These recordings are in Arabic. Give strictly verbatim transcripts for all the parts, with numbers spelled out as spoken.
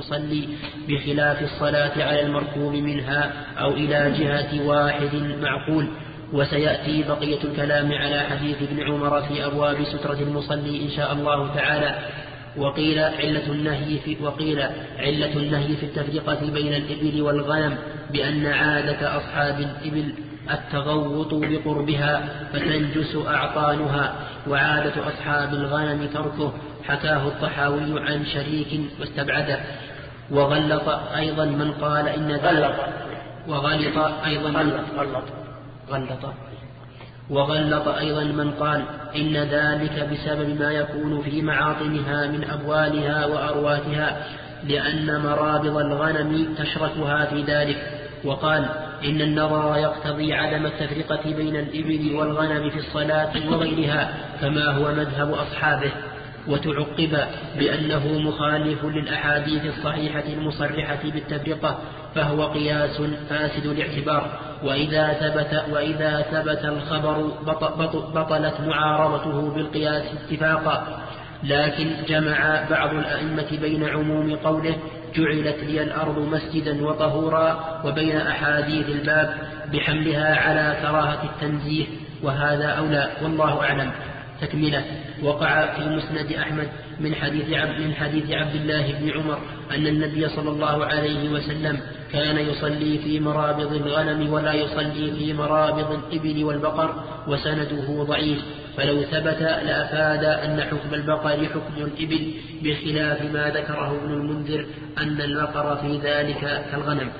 المصلي بخلاف الصلاة على المركوب منها أو إلى جهة واحد معقول. وسيأتي بقية الكلام على حديث ابن عمر في أبواب سترة المصلي إن شاء الله تعالى. وقيل علة النهي في, وقيل علة النهي في التفرقة بين الإبل والغنم بأن عادة أصحاب الإبل التغوط بقربها فتنجس أعطانها، وعادة أصحاب الغنم تركه، حكاه الطحاوي عن شريك واستبعده. وغلط أيضا من قال إن ذلك وغلط أيضا من غلط غلط وغلط أيضا من قال إن ذلك بسبب ما يكون في معاطنها من أبوالها وأرواتها، لأن مرابض الغنم تشركها في ذلك. وقال إن النظر يقتضي عدم التفرقة بين الإبل والغنم في الصلاة وغيرها كما هو مذهب أصحابه. وتعقب بأنه مخالف للأحاديث الصحيحة المصرحة بالتفرقة، فهو قياس فاسد الاعتبار. وإذا ثبت, وإذا ثبت الخبر بطلت معارضته بالقياس اتفاقا. لكن جمع بعض الأئمة بين عموم قوله جعلت لي الأرض مسجدا وطهورا وبين أحاديث الباب بحملها على كراهة التنزيه، وهذا أولى والله أعلم. تكملة. وقع في مسند أحمد من حديث عبد, من حديث عبد الله بن عمر أن النبي صلى الله عليه وسلم كان يصلي في مرابض الغنم ولا يصلي في مرابض الإبل والبقر، وسنده ضعيف، فلو ثبت لأفاد أن حكم البقر حكم الإبل، بخلاف ما ذكره ابن المنذر أن البقر في ذلك كالغنم.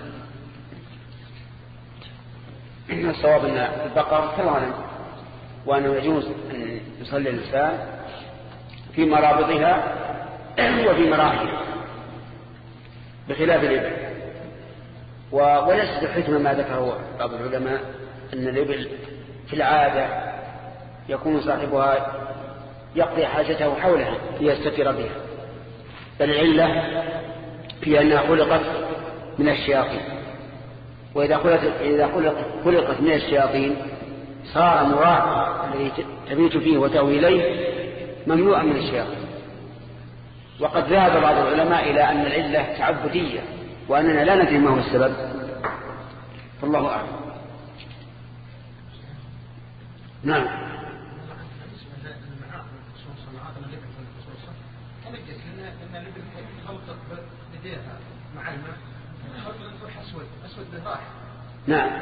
الصواب أن البقر كالغنم، وأنه يجوز أن يصلي الإنسان في مرابضها وفي مراحلها بخلاف الإبل. وليس حكم ما ذكره بعض العلماء أن الإبل في العادة يكون صاحبها يقضي حاجته حولها ليستتر بها، بل العلة في أنها خلقت من الشياطين، وإذا خلقت, إذا خلقت من الشياطين صار مراعا الذي تبيت فيه وتأوي إليه ممنوعا من الشياطين. وقد ذهب بعض العلماء إلى أن العلة تعبدية، وأننا لا ندري ما هو السبب، فالله أعلم. نعم. نعم.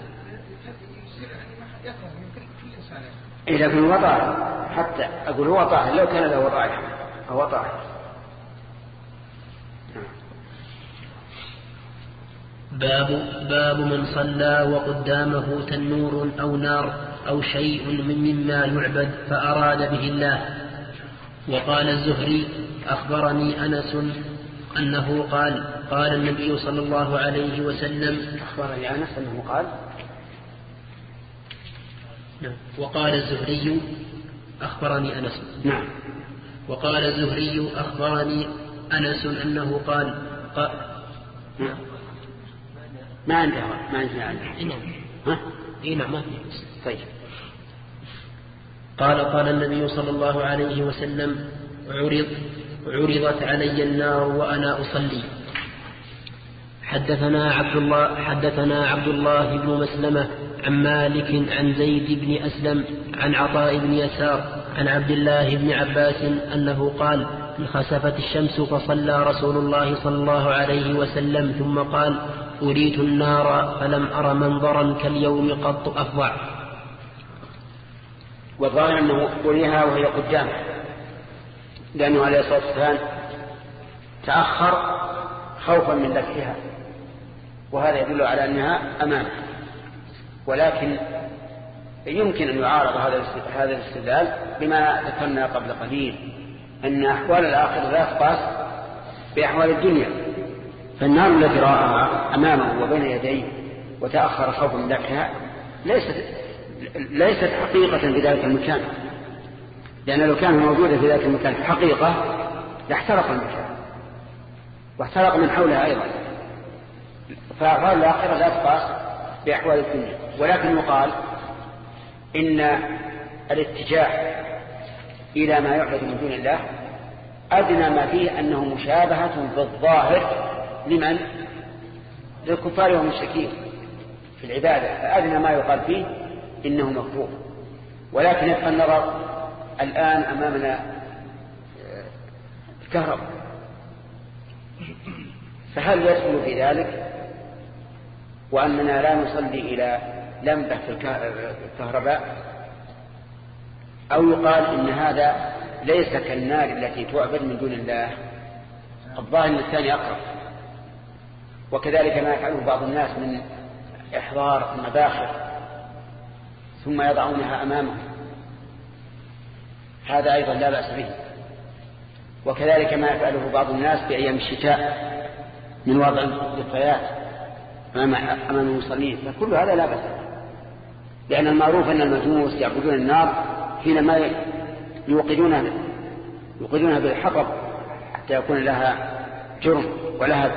إذا كان وضع حتى أقول هو طاهر لو كان له وضع هو طاهر. باب باب من صلى وقدامه تنور أو نار أو شيء من مما يعبد فأراد به الله. وقال الزهري أخبرني أنس أنه قال قال النبي صلى الله عليه وسلم أخبرني أنس أنه قال. نعم. وقال الزهري أخبرني أنس. نعم. وقال الزهري أخبرني أنس أنه قال قال نعم. ما عنده ما عنده عنده ها إيه نعم ما طيب. قال قال النبي صلى الله عليه وسلم عرض عرضت علي النار وأنا أصلي. حدثنا عبد الله حدثنا عبد الله بن مسلمة عن مالك عن زيد بن أسلم عن عطاء بن يسار عن عبد الله بن عباس أنه قال انخسفت الشمس فصلى رسول الله صلى الله عليه وسلم ثم قال أريت النار فلم أر منظرا كاليوم قط أفظع. والظاهر أنه أريها وهي قدامه، لأنه عليه الصلاة والسلام تأخر خوفا من لفحها، وهذا يدل على أنها أمامه. ولكن يمكن أن يعارض هذا الاستدلال بما ذكرنا قبل قليل، أن أحوال الآخرة لا تقاس بأحوال الدنيا، فالنار التي رآها أمامه وبين يديه وتأخر خوفا من لفحها ليست ليست حقيقة في ذلك المكان، لأن لو كان موجودا في ذلك المكان حقيقة لاحترق المكان واحترق من حولها أيضا. فأحوال الآخرة لا تقاس بأحوال الدنيا. ولكن يقال إن الاتجاه إلى ما يعبد من دون الله أدنى ما فيه أنه مشابهة بالظاهر لمن؟ للكفار والمشركين في العبادة، فأدنى ما يقال فيه إنه مكروه. ولكن يبقى النظر الآن أمامنا الكهرباء، فهل يدخل في ذلك وأننا لا نصلي إلى لمبة في الكهرباء، أو يقال إن هذا ليس كالنار التي تعبد من دون الله؟ الظاهر أن الثاني أقرب. وكذلك ما يفعله بعض الناس من إحضار المباخر ثم يضعونها أمامهم، هذا أيضا لا بأس به. وكذلك ما يفعله بعض الناس في أيام الشتاء من وضع الضفايات أمام المصلين، فكل هذا لا بأس به، لأن المعروف أن المجوس يعبدون النار حينما يوقدونها يوقدونها بالحطب حتى يكون لها جرم ولهب،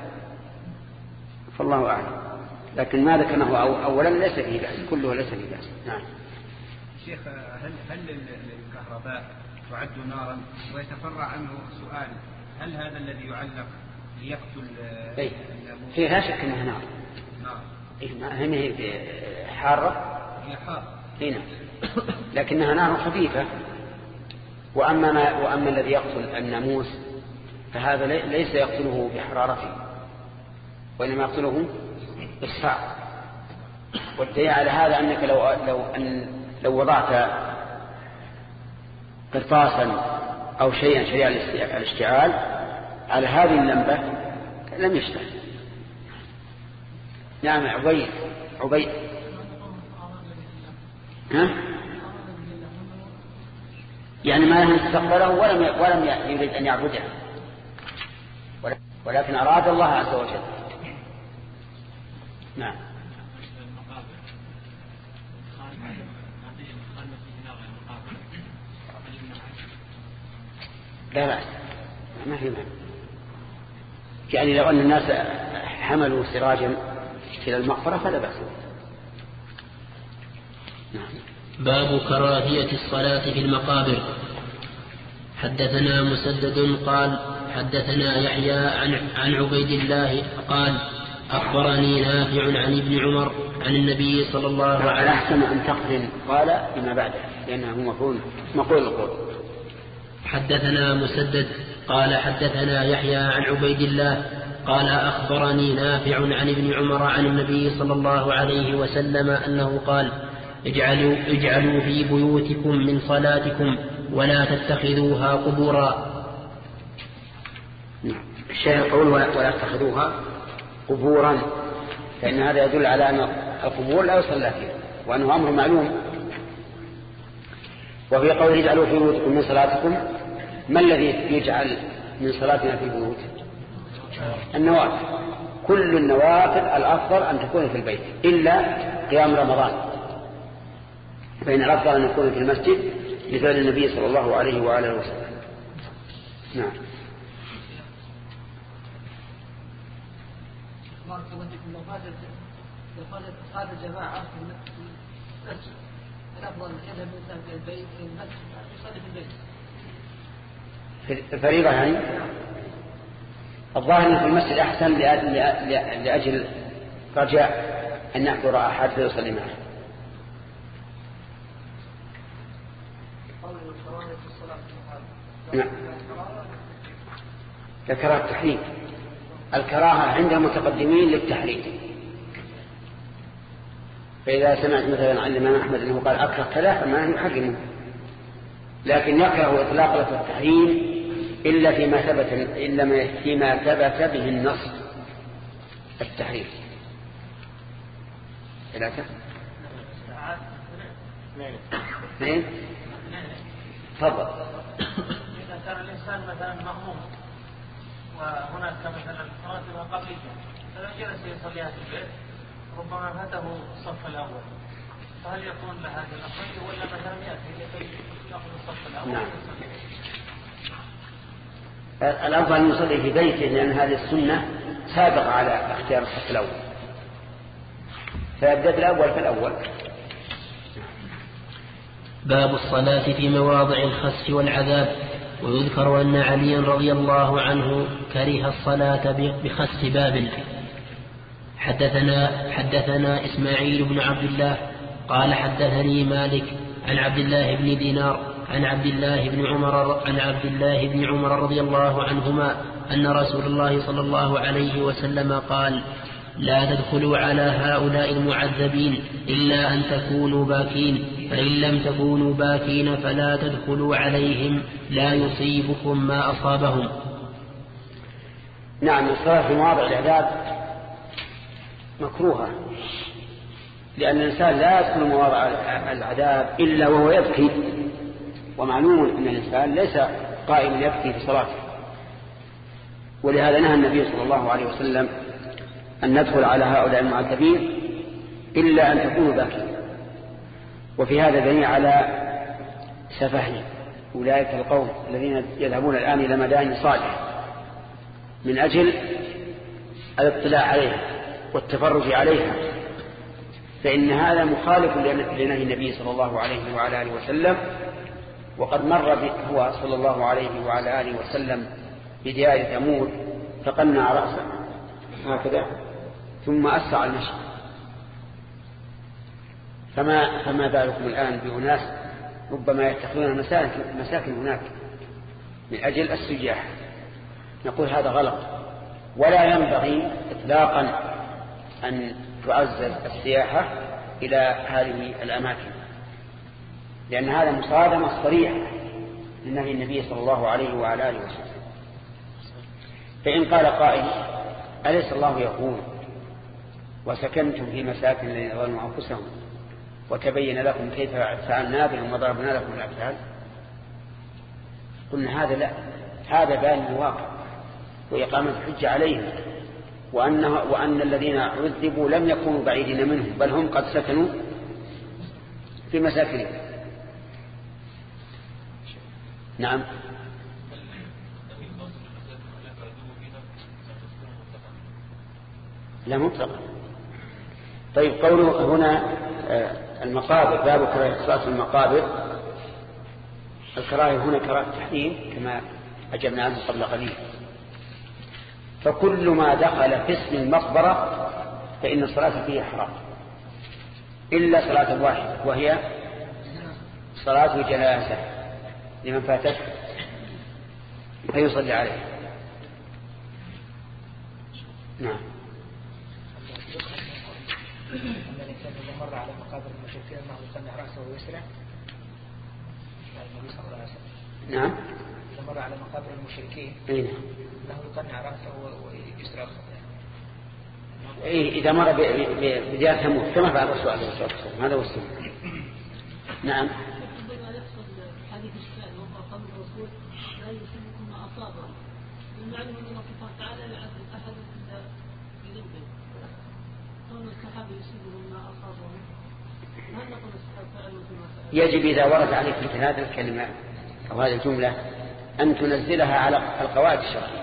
فالله أعلم. لكن ما ذكرناه أولا ليس فيه بأس، كله ليس فيه بأس. نعم. شيخ، هل هل الكهرباء تعد نارا؟ ويتفرع عنه سؤال: هل هذا الذي يعلق ليقتل؟ اي في لا شك انها نار. نار. إيه هي حارة؟ هي حارة. هنا لكنها نار خفيفة. وأما ما وأما الذي يقتل الناموس فهذا ليس يقتله بحرارته، وإنما يقتله بالصعب. والدليل على هذا أنك لو لو أن لو وضعت قرطاسا أو شيئا شيئا الاشتعال على هذه اللمبة لم يشتعل. نعم. عبيد عبيد ها؟ يعني ما لم يستقبله ولم ولم يريد أن يعبده، ولكن أراد الله عز وجل. نعم. لا لا ما في معنى. يعني لو أن الناس حملوا سراجا إلى المقبرة فلا بأس. نعم. باب كراهية الصلاة في المقابر. حدثنا مسدد قال حدثنا يحيى عن, عن عبيد الله قال أخبرني نافع عن ابن عمر عن النبي صلى الله عليه وسلم. على أحسن أن تقرن قال بما بعده لأنه مفعول مقول القول. حدثنا مسدد قال حدثنا يحيى عن عبيد الله قال أخبرني نافع عن ابن عمر عن النبي صلى الله عليه وسلم أنه قال اجعلوا, اجعلوا في بيوتكم من صلاتكم ولا تتخذوها قبورا. الشيخ يقول ولا تتخذوها قبورا، فإن هذا يدل على أن القبور لا يصلى فيها وأنه أمر معلوم. وفي قوله اجعلوا في بيوتكم من صلاتكم، ما الذي يجعل من صلاتنا في البيوت؟ النوافل. كل النوافل الأفضل أن تكون في البيت إلا قيام رمضان، فإن الأفضل أن يكون في المسجد لفعل النبي صلى الله عليه وآله وسلم. نعم. لو قال الجماعة في المسجد الأفضل أن يذهب الإنسان في البيت في المسجد يصلي في البيت في الفريضة. يعني الظاهر في المسجد أحسن لأجل رجاء أن يحضر أحد فيصلي معه. نعم. الكراهة التحريم. الكراهة عند المتقدمين للتحريم، فإذا سمعت مثلا عن الإمام أحمد أنه قال أكره كذا فما يحرمه، لكن يكره إطلاق لفظ التحريم إلا فيما ثبت إلا فيما ثبت به النص التحريم. ثلاثة اثنين. تفضل. إذا كان الإنسان مثلا مأموم وهناك مثلا راتبة قبلية فلو جلس يصليها في البيت ربما فاته الصف الأول، فهل يكون لهذا الأقل ولا مثلا يأتي يأخذ الصف الأول؟ نعم. الأفضل أن يصلي في بيته لأن هذه السنة سابقة على اختيار الصف الأول، فيبدأ الأول فالأول. باب الصلاة في مواضع الخسف والعذاب. ويذكر أن عليا رضي الله عنه كره الصلاة بخس باب. حدثنا, حدثنا إسماعيل بن عبد الله قال حدثني مالك عن عبد الله بن دينار عن عبد الله بن عمر عن عبد الله بن عمر رضي الله عنهما أن رسول الله صلى الله عليه وسلم قال: لا تدخلوا على هؤلاء المعذبين إلا أن تكونوا باكين، فإن لم تكونوا باكين فلا تدخلوا عليهم لا يصيبكم ما أصابهم. نعم، الصلاة في مواضع العذاب مكروهة، لأن الإنسان لا يدخل مواضع العذاب إلا وهو يبكي، ومعلوم أن الإنسان ليس قائما يبكي في صلاته، ولهذا نهى النبي صلى الله عليه وسلم أن ندخل على هؤلاء المعذبين إلا أن تكونوا باكين. وفي هذا دليل على سفه أولئك القوم الذين يذهبون الآن إلى مدائن صالح من أجل الاطلاع عليها والتفرج عليها، فإن هذا مخالف لنهي النبي صلى الله عليه وعلى آله وسلم. وقد مر هو صلى الله عليه وعلى آله وسلم بديار ثمود فقنع رأسه هكذا ثم أسرع المشي، فما, فما بالكم الآن بأناس ربما يتخذون مساكن, مساكن هناك من أجل السياح. نقول هذا غلط، ولا ينبغي إطلاقا أن تعزز السياحة إلى هذه الأماكن، لأن هذا مصادمة صريحة لنهي النبي صلى الله عليه وعلى آله وسلم. فإن قال قائل: أليس الله يقول وسكنتم في مساكن الذين ظلموا أنفسهم وتبين لكم كيف فعلنا بهم وضربنا لكم الأمثال؟ قلنا هذا لا، هذا بيان الواقع وإقامة الحجة عليهم، وأنه وأن الذين عذبوا لم يكونوا بعيدين منهم، بل هم قد سكنوا في مساكنهم. نعم. لا مطلقا. طيب، قوله هنا المقابر، باب كراهة الصلاة في المقابر، الكراهة هنا كراهة تحريم كما أجبنا عنه قبل قليل. فكل ما دخل في اسم المقبرة فإن الصلاة فيه حرام، إلا صلاة واحدة وهي صلاة جنازة لمن فاتته فيصلي عليه. نعم. أن الإنسان إذا مر على مقابر المشركين أنه يقنع رأسه ويسرع النبي صلى الله عليه وسلم. نعم. إذا مر على مقابر المشركين أنه يقنع رأسه ويسرع. إيه، إذا مر بديار ثمود كما فعل الرسول عليه الصلاة والسلام، هذا هو السنة. نعم. حديث الشاهد وهو قول الرسول: لا يصيبكم ما أصابه. المعلوم أن الله سبحانه وتعالى لا يعذب أحد إلا بذنبه، كون الصحابة يصيبهم ما أصابهم، هل نقول الصحابة فعلوا كما فعلوا؟ يجب إذا ورد عليك مثل هذه الكلمة أو هذه الجملة أن تنزلها على القواعد الشرعية،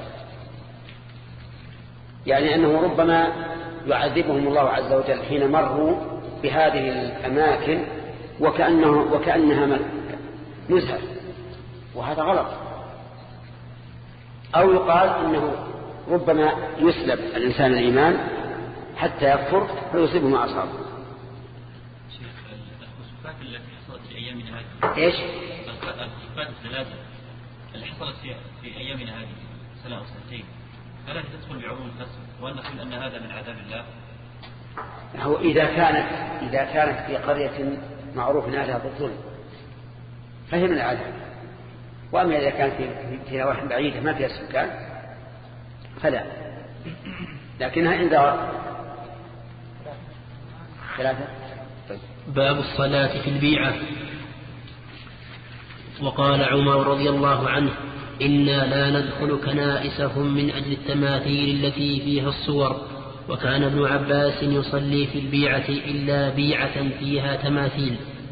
يعني أنه ربما يعذبهم الله عز وجل حين مروا بهذه الأماكن وكأنه وكأنها مزهر، وهذا غلط. أو يقال إنه ربما يسلب الإنسان الإيمان حتى يكفر فيصيبه ما أصابه. شيخ، الخسوفات التي حصلت في أيامنا هذه، إيش؟ الخسوفات الثلاثة اللي حصلت في, في أيامنا هذه سنة أو سنتين، فلا تدخل بعموم الخسف، وأن نقول أن هذا من عذاب الله؟ هو إذا كانت إذا كانت في قرية معروف أنها بالظلم فهي من العذاب، وأما إذا كانت في نواحي بعيدة ما فيها سكان فلا، لكنها عند ثلاثة. باب الصلاة في البيعة. وقال عمر رضي الله عنه: إنا لا ندخل كنائسهم من أجل التماثيل التي فيها الصور، وكان ابن عباس يصلي في البيعة إلا بيعة فيها تماثيل.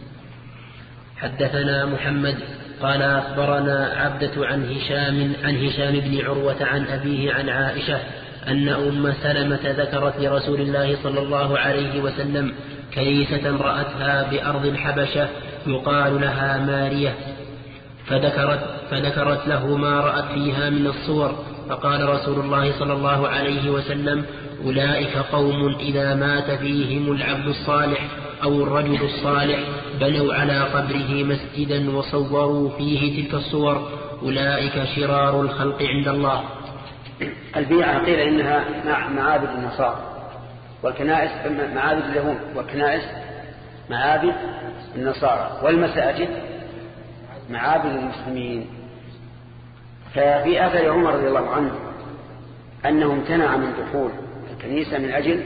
حدثنا محمد قال أخبرنا عبدة عن هشام عن هشام بن عروة عن أبيه عن عائشة أن أم سلمة ذكرت لرسول الله صلى الله عليه وسلم كنيسة رأتها بأرض الحبشة يقال لها مارية، فذكرت فذكرت له ما رأت فيها من الصور، فقال رسول الله صلى الله عليه وسلم: أولئك قوم إذا مات فيهم العبد الصالح أو الرجل الصالح بنوا على قبره مسجدا وصوروا فيه تلك الصور، أولئك شرار الخلق عند الله. البيعة قيل إنها معابد النصارى، والكنائس معابد اليهود، والكنائس معابد النصارى، والمساجد معابد المسلمين. ففي أثر عمر رضي الله عنه أنه امتنع من دخول الكنيسة من أجل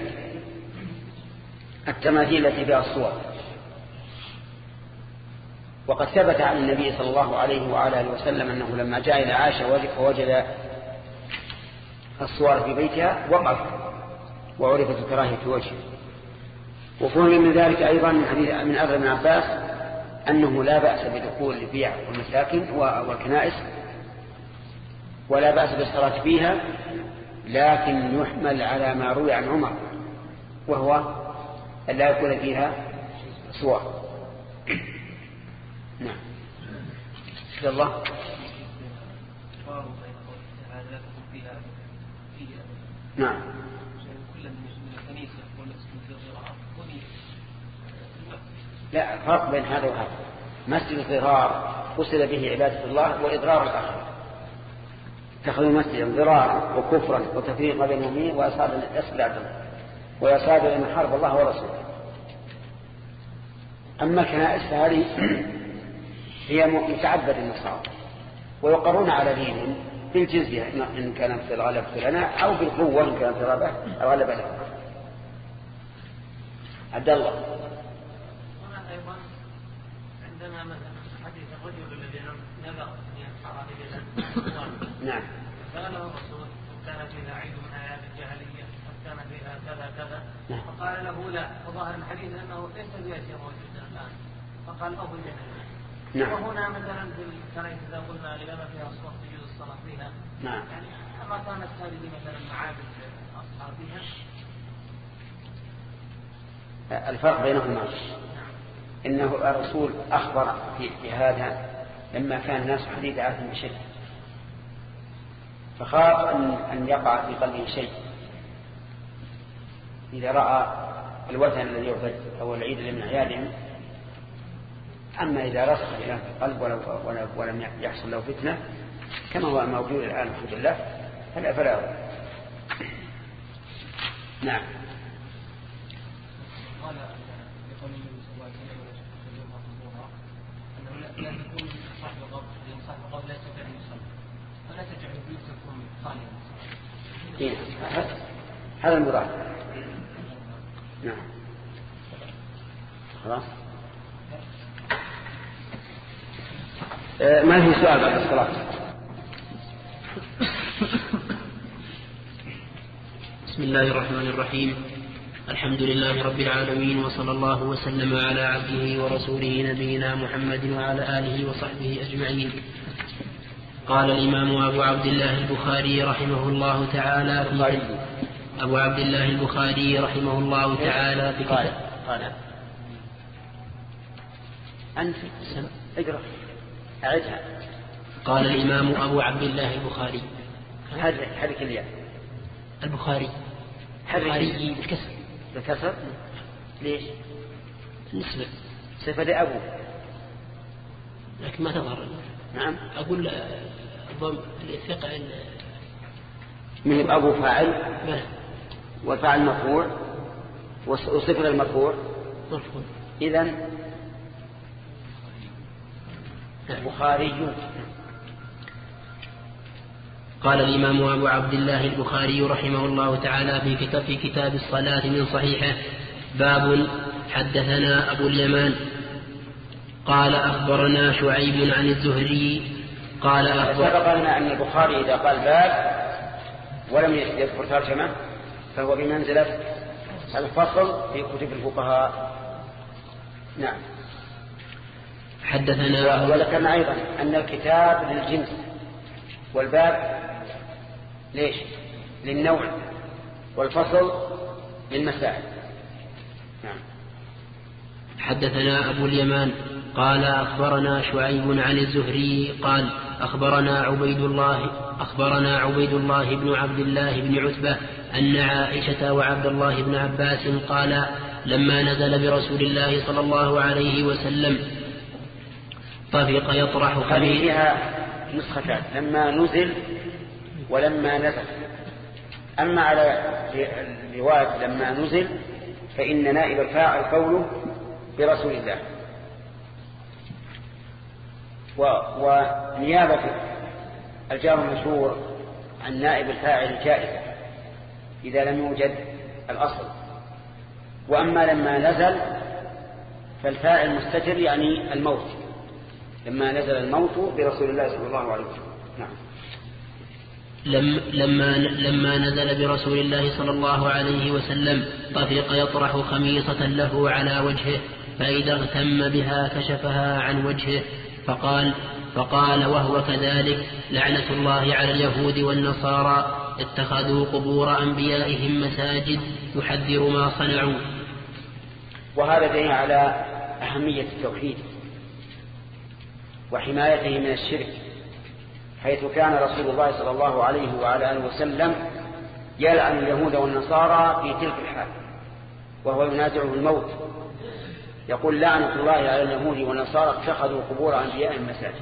التماثيل التي فيها الصور. وقد ثبت عن النبي صلى الله عليه وعلى آله وسلم أنه لما جاء إلى عائشة ووجد الصور في بيتها وقف وعرفت الكراهية في وجهه. وفهم من ذلك أيضا من حديث من أثر ابن عباس أنه لا بأس بدخول البيع والمساكن والكنائس، ولا بأس بالصلاة فيها، لكن يحمل على ما روي عن عمر، وهو أن لا يكون فيها صور. نعم. إن الله نعم. لا فرق بين هذا وهذا. مسجد الضرار قصد به عبادة الله وإضرار الآخر، اتخذوا مسجدا ضرارا وكفرا وتفريقا بين المؤمنين وإصابة الأسباب وإصابة من حرب الله ورسوله. أما الكنائس فهذه هي متعبد النصارى، ويقرون على دينهم بالجزية إن كانت في الغلبة لنا أو بالقوة إن كانت في الغلبة لنا. عبد الله. هنا أيضا عندنا مثلا حديث الرجل الذي نذر أن ينحر إلى نعم. سأله الرسول كان فيها عيد من أعياد الجاهلية، كان فيها كذا كذا، فقال له لا، وظاهر الحديث أنه ليس بيأتي موجودا الآن، فقال أو بالجنة. نعم. وهنا مثلا في الكنائس إذا قلنا لما فيها الصور تجوز الصلاة فيها، نعم. يعني أما كانت هذه مثلا معابد أصحابها. الفرق بينهما إنه الرسول أخبر في هذا لما كان الناس حديث عهد بشيء، فخاف أن أن يقع في قلبه شيء إذا رأى الوثن الذي يعبد أو العيد اللي من أعيادهم. أما إذا رسخ إلى القلب ولم يحصل له فتنة كما هو موجود الآن الحمد لله فلا فلا. نعم. قال يقول النبي صلى الله عليه وسلم أنه لا تكون صاحب الغضب لأن صاحب الغضب لا يستطيع أن يصلي، فلا تجعل بيوتكم خاليا. هذا المراد. نعم. خلاص. ما في سؤال بعد الصلاة. بسم الله الرحمن الرحيم. الحمد لله رب العالمين، وصلى الله وسلم على عبده ورسوله نبينا محمد وعلى آله وصحبه أجمعين. قال الإمام أبو عبد الله البخاري رحمه الله تعالى في أبو عبد الله البخاري رحمه الله تعالى في قال قال أنت اقرأ أعدها. قال الإمام أبو عبد الله البخاري حرك الياء البخاري البخاري بالكسر بالكسر. ليش؟ نسبة صفة لأبو لكن ما تظهر. نعم. أقول الثقة من أبو فاعل بلى. والفاعل مرفوع وصفة المرفوع مرفوع. إذن البخاري. قال الإمام أبو عبد الله البخاري رحمه الله تعالى في كتاب, في كتاب الصلاة من صحيحه: باب حدثنا أبو اليمان قال أخبرنا شعيب عن الزهري قال أخبر. سبق لنا أن البخاري إذا قال باب ولم يذكر ترجمة فهو بمنزلة الفصل في كتب الفقهاء. نعم. حدثنا. وذكرنا أيضا أن الكتاب للجنس والباب ليش؟ للنوع، والفصل للمسائل. نعم. حدثنا أبو اليمان قال أخبرنا شعيب عن الزهري قال أخبرنا عبيد الله أخبرنا عبيد الله بن عبد الله بن عتبة أن عائشة وعبد الله بن عباس قال لما نزل برسول الله صلى الله عليه وسلم طفق يطرح هذه فيها نسختان، لما نزل ولما نزل. أما على الرواية لما نزل فإن نائب الفاعل قوله برسول الله، ونيابة الجار المشهور عن نائب الفاعل جائزة إذا لم يوجد الأصل. وأما لما نزل فالفاعل مستتر يعني الموت، لما نزل الموت برسول الله صلى الله عليه وسلم. نعم. لما لما نزل برسول الله صلى الله عليه وسلم طفق يطرح خميصة له على وجهه، فإذا اغتم بها كشفها عن وجهه، فقال فقال وهو كذلك لعنة الله على اليهود والنصارى اتخذوا قبور أنبيائهم مساجد يحذر ما صنعوا. وهذا دليل على أهمية التوحيد وحمايته من الشرك، حيث كان رسول الله صلى الله عليه وعلى آله وسلم يلعن اليهود والنصارى في تلك الحال وهو ينازعه الموت، يقول لعنة الله على اليهود والنصارى اتخذوا قبور أنبيائهم مساجد.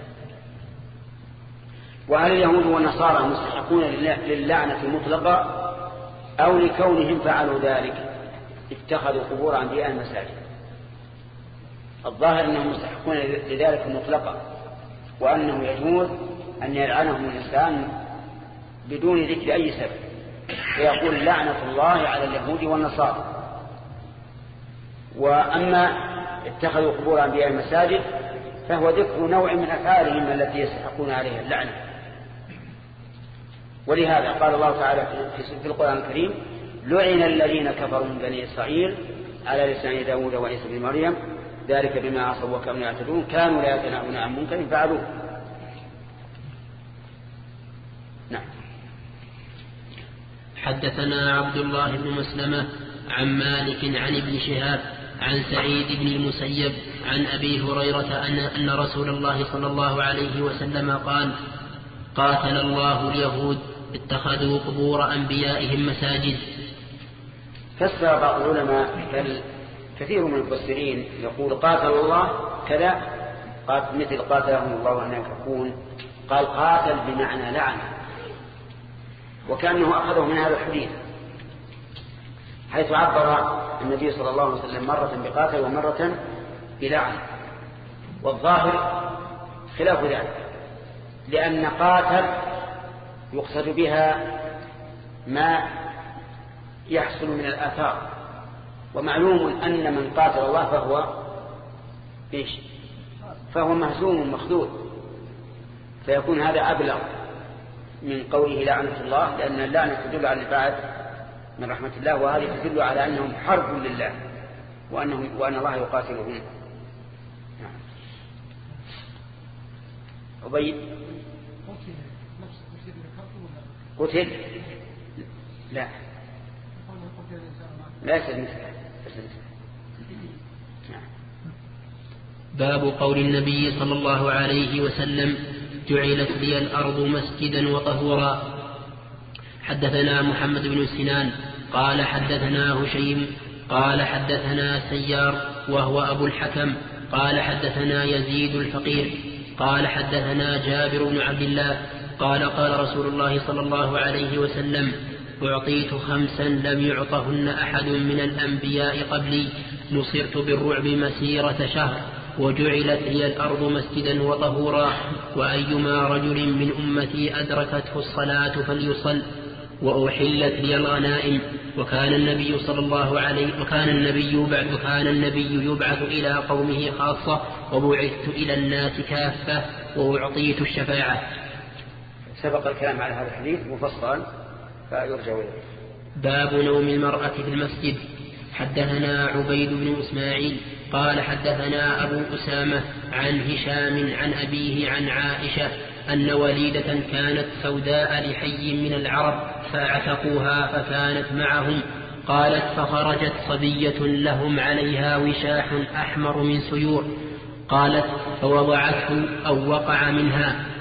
وهل اليهود والنصارى مستحقون للعنة مطلقة أو لكونهم فعلوا ذلك اتخذوا قبور أنبيائهم مساجد؟ الظاهر أنهم مستحقون لذلك مطلقة، وأنه يجوز أن يلعنهم الإنسان بدون ذكر أي سبب، فيقول لعنة الله على اليهود والنصارى. وأما اتخذوا قبور أنبياء المساجد فهو ذكر نوع من أفعالهم التي يستحقون عليها اللعنة. ولهذا قال الله تعالى في القرآن الكريم لعن الذين كفروا من بني إسرائيل على لسان داود وعيسى بن مريم ذلك بما عصوا وكانوا يعتدون كانوا لا يتناهون عن منكر فعلوه. نعم. حدثنا عبد الله بن مسلمة عن مالك عن ابن شهاب عن سعيد بن المسيب عن أبي هريرة أن, أن رسول الله صلى الله عليه وسلم قال قاتل الله اليهود اتخذوا قبور أنبيائهم مساجد. فسر بعض العلماء بل كثير من المفسرين يقول قاتل الله كذا قاتل مثل قاتلهم الله أن يكون، قال قاتل بمعنى لعنة، وكأنه أخذه من هذا الحديث حيث عبر النبي صلى الله عليه وسلم مرة بقاتل ومرة بلعن، والظاهر خلاف ذلك، لأن قاتل يقصد بها ما يحصل من الآثار، ومعلوم أن من قاتل الله فهو إيش؟ فهو مهزوم مخذول، فيكون هذا أبلغ من قوله لعنة الله، لأن اللعنة تدل على الإبعاد من رحمة الله، وهذه تدل على أنهم حرب لله وأنه وأن الله يقاتلهم. أبي قتل لا ليس مثله. باب قول النبي صلى الله عليه وسلم جعلت لي الأرض مسجدا وطهورا. حدثنا محمد بن سنان قال حدثنا هشيم قال حدثنا سيار وهو أبو الحكم قال حدثنا يزيد الفقير قال حدثنا جابر بن عبد الله قال قال رسول الله صلى الله عليه وسلم أعطيت خمسا لم يعطهن أحد من الأنبياء قبلي، نصرت بالرعب مسيرة شهر، وجعلت لي الأرض مسجدا وطهورا، وأيما رجل من أمتي أدركته الصلاة فليصل، وأحلت لي الغنائم، وكان النبي صلى الله عليه وكان النبي بعد وكان النبي يبعث إلى قومه خاصة، وبعثت إلى الناس كافة، وأعطيت الشفاعة. سبق الكلام على هذا الحديث مفصلا فيرجع إليه. باب نوم المرأة في المسجد. حدثنا عبيد بن إسماعيل قال حدثنا أبو أسامة عن هشام عن أبيه عن عائشة أن وليدة كانت سوداء لحي من العرب فاعتقوها فكانت معهم، قالت فخرجت صبية لهم عليها وشاح أحمر من سيور، قالت فوضعته أو وقع منها،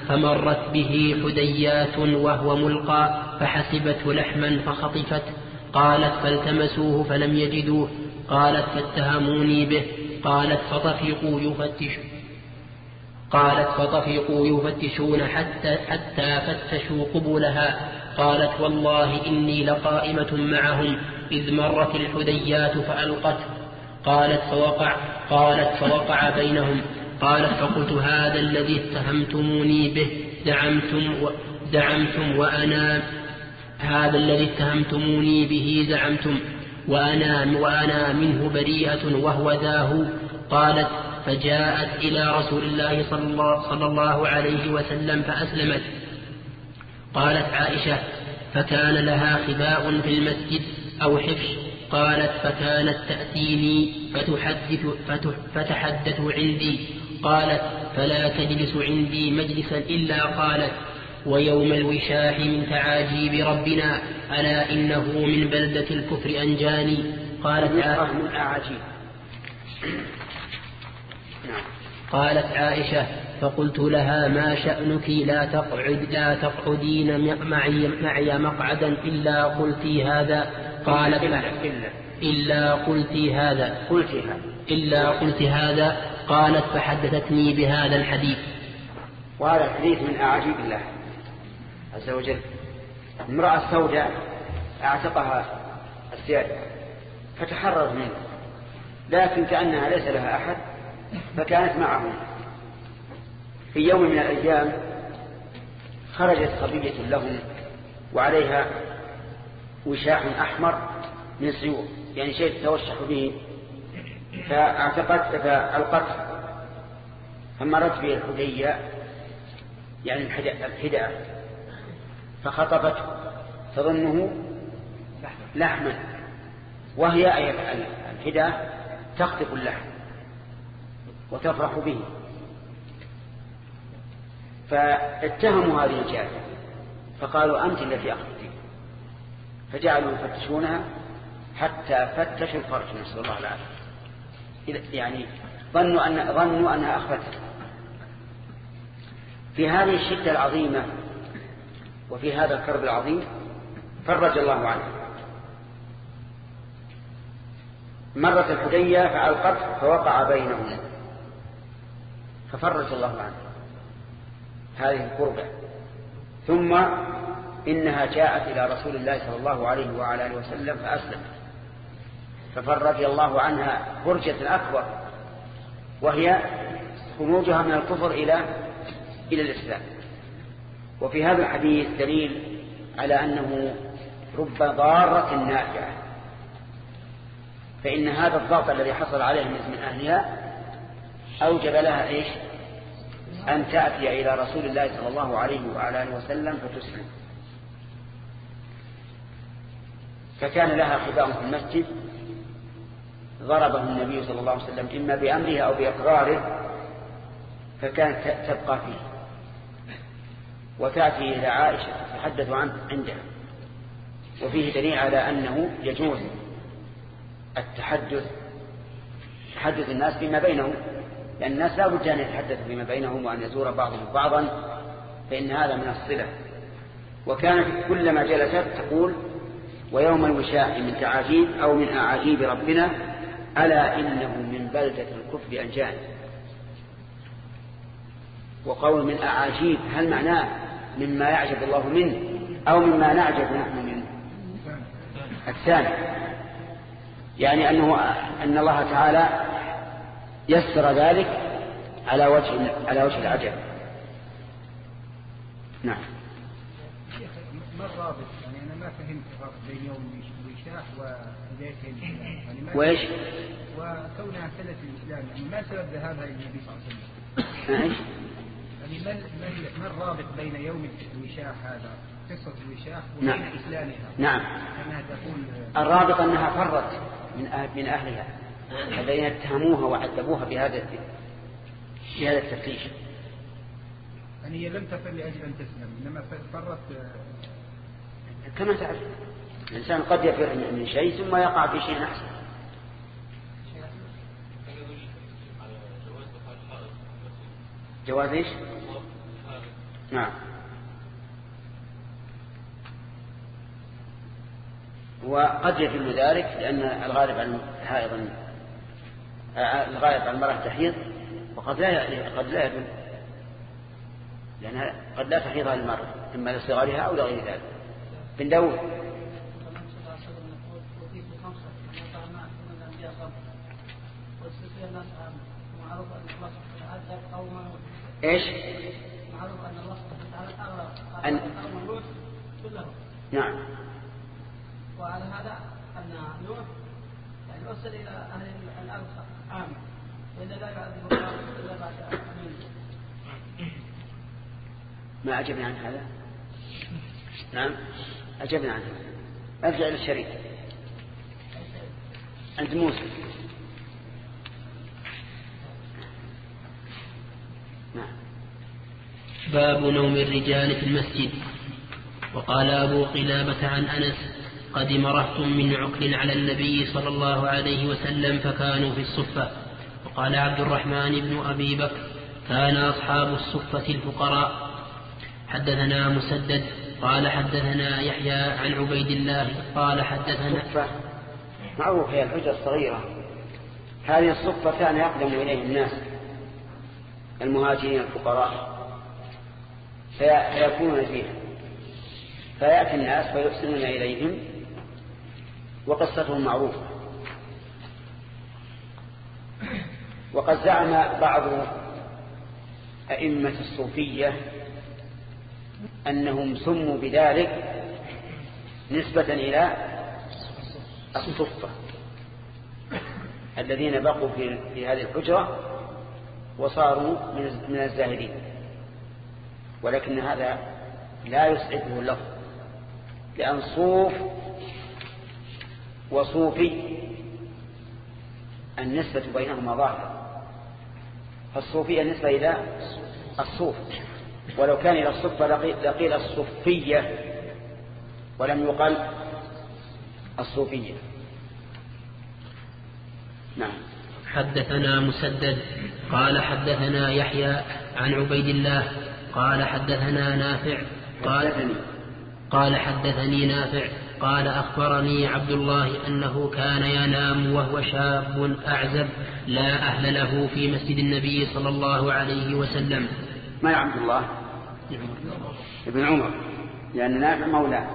فمرت به حديات وهو ملقى فحسبته لحما فخطفت. قالت فالتمسوه فلم يجدوه. قالت فاتهموني به. قالت فطفقوا يفتش قالت فطفقوا يفتشون حتى, حتى فتشوا قبولها. قالت والله إني لقائمة معهم إذ مرت الحديات فألقت. قالت فوقع قالت فوقع بينهم. قالت فقلت هذا الذي اتهمتموني به زعمتم, و زعمتم وأنا هذا الذي اتهمتموني به زعمتم وأنا, وأنا منه بريئة وهو ذاه. قالت فجاءت إلى رسول الله صلى الله, صلى الله عليه وسلم فأسلمت. قالت عائشة فكان لها خباء في المسجد أو حفش. قالت فكانت تأتيني فتحدث فتحدث عندي. قالت فلا تجلس عندي مجلسا إلا قالت ويوم الوشاح من تعاجيب ربنا ألا إنه من بلدة الكفر أنجاني. قالت من أعاجيب. قالت عائشة فقلت لها ما شأنك لا تقعد لا تقعدين معي, معي مقعدا إلا قلتي هذا. قالت إلا قلتي هذا إلا قلت هذا. قالت فحدثتني بهذا الحديث. وهذا الحديث من أعاجيب الله عز وجل. امرأة سوداء اعتقها السيادة فتحرر منه، لكن كأنها ليس لها أحد فكانت معه. في يوم من الأيام خرجت صبية لهم وعليها وشاح أحمر من سيوف، يعني شيء تتوشح به، فاعتقت فألقته فمرت به الحدية يعني الحداء فخطفته تظنه لحما، وهي أي الحداء تخطف اللحم وتفرح به. فاتهموا هذه الجارية فقالوا أنت التي أخذتيه، فجعلوا يفتشونها حتى فتشوا الفرج، نسأل الله العافية، يعني ظنوا أن ظنوا أنها أخذتها. في هذه الشدة العظيمة وفي هذا الكرب العظيم فرج الله عنه. مرت الحدية فألقت فوقع بينهم ففرج الله عنه هذه القربة. ثم إنها جاءت إلى رسول الله صلى الله عليه وعلى آله وسلم فأسلمت، ففرج الله عنها فرجة أكبر، وهي خروجها من الكفر إلى إلى الإسلام. وفي هذا الحديث دليل على أنه رب ضارة نافعة، فإن هذا الضغط الذي حصل عليه من أهلها أوجب لها إيش؟ أن تأتي إلى رسول الله صلى الله عليه وعلى آله وسلم فتسلم. فكان لها خباء في المسجد ضربه النبي صلى الله عليه وسلم إما بأمره أو بإقراره، فكانت تبقى فيه وتأتي إلى عائشة تتحدث عندها. وفيه دليل على أنه يجوز التحدث تحدث الناس فيما بينهم، لأن الناس لا بد أن يتحدثوا فيما بينهم وأن يزور بعضهم بعضا، فإن هذا من الصلة. وكانت كلما جلست تقول ويوم الوشاء من تعاجيب أو من أعاجيب ربنا ألا إنه من بلدة الكفر أنجاني. وقول من أعاجيب هل معناه مما يعجب الله منه أو مما نعجب نحن منه؟ الثاني، يعني أنه أن الله تعالى يسر ذلك على وجه على وجه العجب. نعم. ما الرابط؟ يعني أنا ما فهمت الرابط بين يوم الوشاح وهداية الإسلام. يعني وإيش؟ وكونها سنة الإسلام، يعني ما سبب ذهابها إلى النبي صلى الله عليه وسلم؟ إيش؟ يعني ما ما الرابط بين يوم الوشاح هذا قصة الوشاح وبين نعم. إسلامها؟ نعم. أنها تقول الرابط أنها فرت من أهل من أهلها الذين اتهموها وعذبوها بهذا بهذا التفتيش. يعني هي لم تفر لأجل أن تسلم، إنما فرت كما تعرف الإنسان قد يفر من شيء ثم يقع في شيء أحسن. جواز إيش؟ نعم. وقد يدل ذلك لأن الغالب عن حائض الغالب عن المرأة تحيض، وقد لا قد لا يدل، لأنها قد لا تحيضها المرأة إما لصغارها أو لغير ذلك. بن داود ايش؟ معروف ان الله سبحانه وتعالى اغرق أن... كلهم. نعم. وعلى هذا ان نوح يعني ارسل الى اهل الارض عام، والا لا يعذب الله الا بعد امين. ما اجبنا عن هذا؟ نعم اجبنا عن هذا. ارجع للشريك عند موسى. نعم. باب نوم الرجال في المسجد. وقال أبو قلابة عن أنس: قدم رهط من عقل على النبي صلى الله عليه وسلم فكانوا في الصفة. وقال عبد الرحمن بن أبي بكر: كان أصحاب الصفة الفقراء. حدثنا مسدد قال حدثنا يحيى عن عبيد الله قال حدثنا الصفة معروف هي الحجرة الصغيرة. هذه الصفة كان يقدم إليه الناس المهاجرين الفقراء فيكونون فيها، فيأتي الناس فيحسنون إليهم، وقصتهم معروفة. وقد زعم بعض أئمة الصوفية أنهم سموا بذلك نسبة إلى الصفة الذين بقوا في هذه الحجرة وصاروا من الزاهدين، ولكن هذا لا يسعده اللفظ، لأن صوف وصوفي النسبة بينهما ظاهرة، فالصوفية النسبة إلى الصوف، ولو كان إلى الصفة لقيل الصوفية ولم يقل الصوفية. نعم. حدثنا مسدد قال حدثنا يحيى عن عبيد الله قال حدثنا نافع قال قال حدثني نافع قال أخبرني عبد الله أنه كان ينام وهو شاب أعزب لا أهل له في مسجد النبي صلى الله عليه وسلم. ما يا عبد الله؟ ابن عمر، لأن نافع مولاه.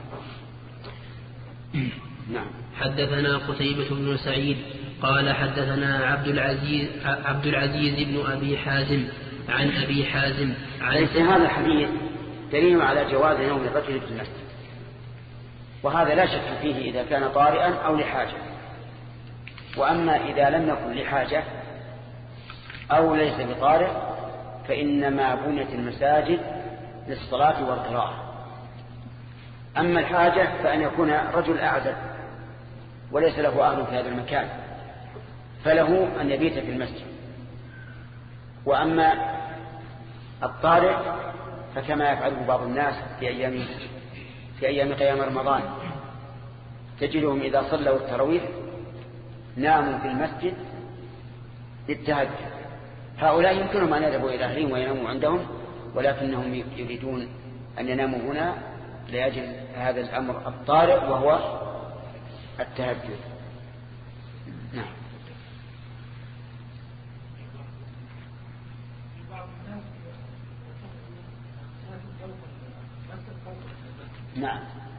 نعم. حدثنا قتيبة بن سعيد قال حدثنا عبد العزيز عبد العزيز بن أبي حازم عن أبي حازم عن ليس هذا الحديث دليل على جواز نوم الرجل في المسجد، وهذا لا شك فيه إذا كان طارئا أو لحاجة. وأما إذا لم يكن لحاجة أو ليس بطارئ فإنما بنيت المساجد للصلاة والقراءة. أما الحاجة فأن يكون رجل أعزب وليس له أهل في هذا المكان فله أن يبيت في المسجد. وأما الطارئ فكما يفعله بعض الناس في أيام في أيام قيام رمضان تجدهم إذا صلوا التراويح ناموا في المسجد للتهجد. هؤلاء يمكنهم أن يذهبوا إلى أهلهم ويناموا عندهم، ولكنهم يريدون أن يناموا هنا لأجل هذا الأمر الطارئ وهو التهجد. نعم. نعم.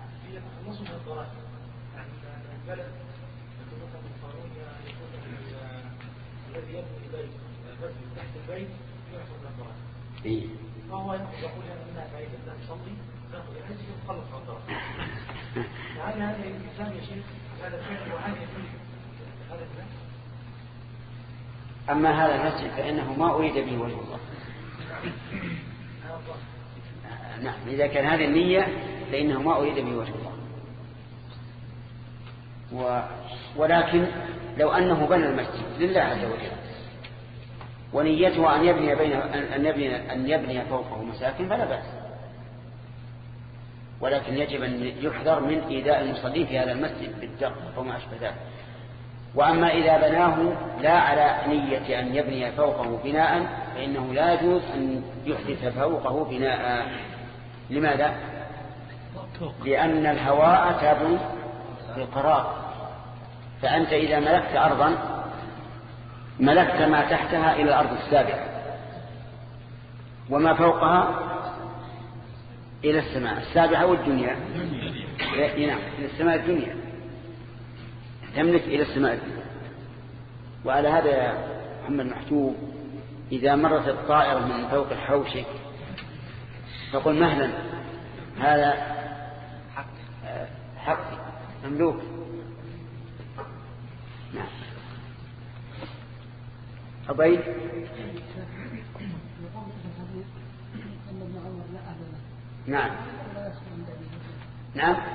الذي يبني بيت المسجد تحت البيت يحصل نظرات. إيه. فهو يقول أنا منها بعيد لا تصلي ناخذ الحج ونخلص نظرات. فهل هذا الإسلام يا شيخ هذا الشيء وعادي هذا الكلام؟ أما هذا المسجد فإنه ما أريد به وجه الله. نعم. إذا كان هذه النية فإنه ما أريد به وجه الله. و... ولكن لو أنه بنى المسجد لله عز وجل ونيته أن يبني بين أن يبني أن يبني فوقه مساكن فلا بأس، ولكن يجب أن يحذر من إيذاء المصلين في هذا المسجد بالدق وما أشبه ذلك. وأما إذا بناه لا على نية أن يبني فوقه بناء فإنه لا يجوز أن يحدث فوقه بناء. لماذا؟ لأن الهواء تابع للقرار، فأنت إذا ملكت أرضا ملكت ما تحتها إلى الأرض السابعة وما فوقها إلى السماء السابعة والدنيا. نعم، إلى السماء الدنيا، تملك إلى السماء الدنيا. وعلى هذا يا محمد محجوب إذا مرت الطائرة من فوق حوشك فقل مهلا هذا حقي مملوك. نعم. أبي نعم نعم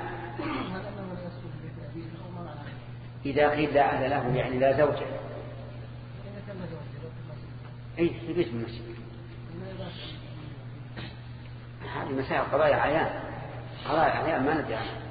إذا قيل لا أهل له يعني لا زوجة أي في بيت المسجد. هذه مسائل قضايا عيان، قضايا عيان ما ندري عنها.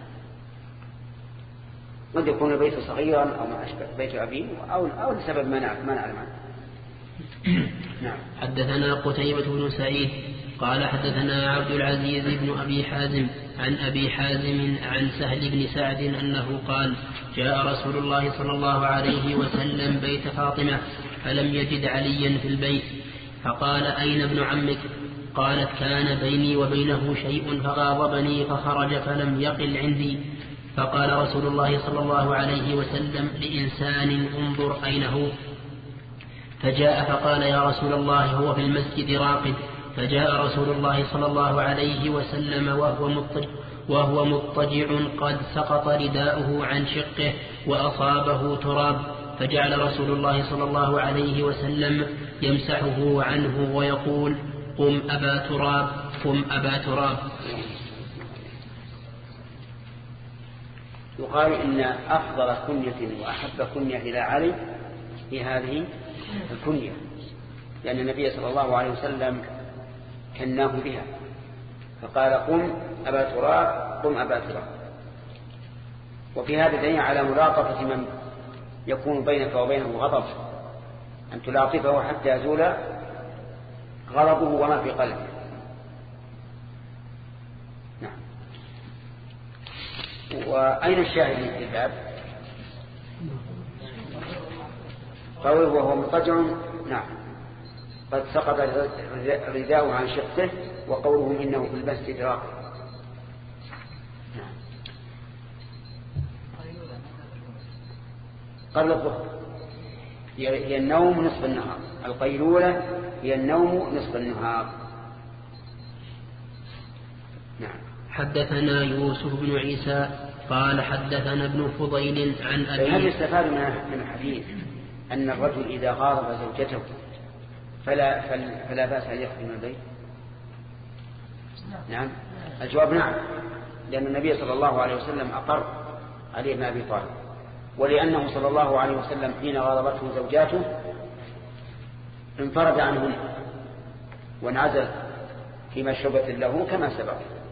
قد يكون البيت صغيرا أو ما أشبه بيت أبيه أو أو لسبب ما نعرف ما نعلم عنه. نعم. حدثنا قتيبة بن سعيد قال حدثنا عبد العزيز بن أبي حازم عن أبي حازم عن سهل بن سعد أنه قال جاء رسول الله صلى الله عليه وسلم بيت فاطمة فلم يجد عليا في البيت فقال أين ابن عمك؟ قالت كان بيني وبينه شيء فغاضبني فخرج فلم يقل عندي. فقال رسول الله صلى الله عليه وسلم لإنسان انظر أين هو؟ فجاء فقال يا رسول الله هو في المسجد راقد. فجاء رسول الله صلى الله عليه وسلم وهو مضطجع, وهو مضطجع قد سقط رداؤه عن شقه وأصابه تراب، فجعل رسول الله صلى الله عليه وسلم يمسحه عنه ويقول قم أبا تراب قم أبا تراب. يقال إن أفضل كنية وأحب كنية إلى علي في هذه الكنية، لأن النبي صلى الله عليه وسلم كناه بها فقال قم أبا تراب قم أبا تراب. وفي هذا دليل على ملاطفة من يكون بينك وبينه غضب، أن تلاطفه حتى يزول غضبه وما في قلبه. نعم. وأين الشاهد في الباب؟ قوله وهو مضطجع نعم قد سقط رداءه عن شقه وقوله إنه في المسجد راقد. نعم. قبل الظهر هي النوم نصف النهار، القيلولة هي النوم نصف النهار. نعم. حدثنا يوسف بن عيسى قال حدثنا ابن فضيل عن أبي. هل يستفاد من الحديث أن الرجل إذا غاضب زوجته فلا, فلا بأس أن يخرج من البيت؟ نعم. الجواب نعم، لأن النبي صلى الله عليه وسلم أقر عليه بن أبي طالب، ولأنه صلى الله عليه وسلم حين غاضبته زوجاته انفرد عنهن وانعزل في مشربة له كما سبق.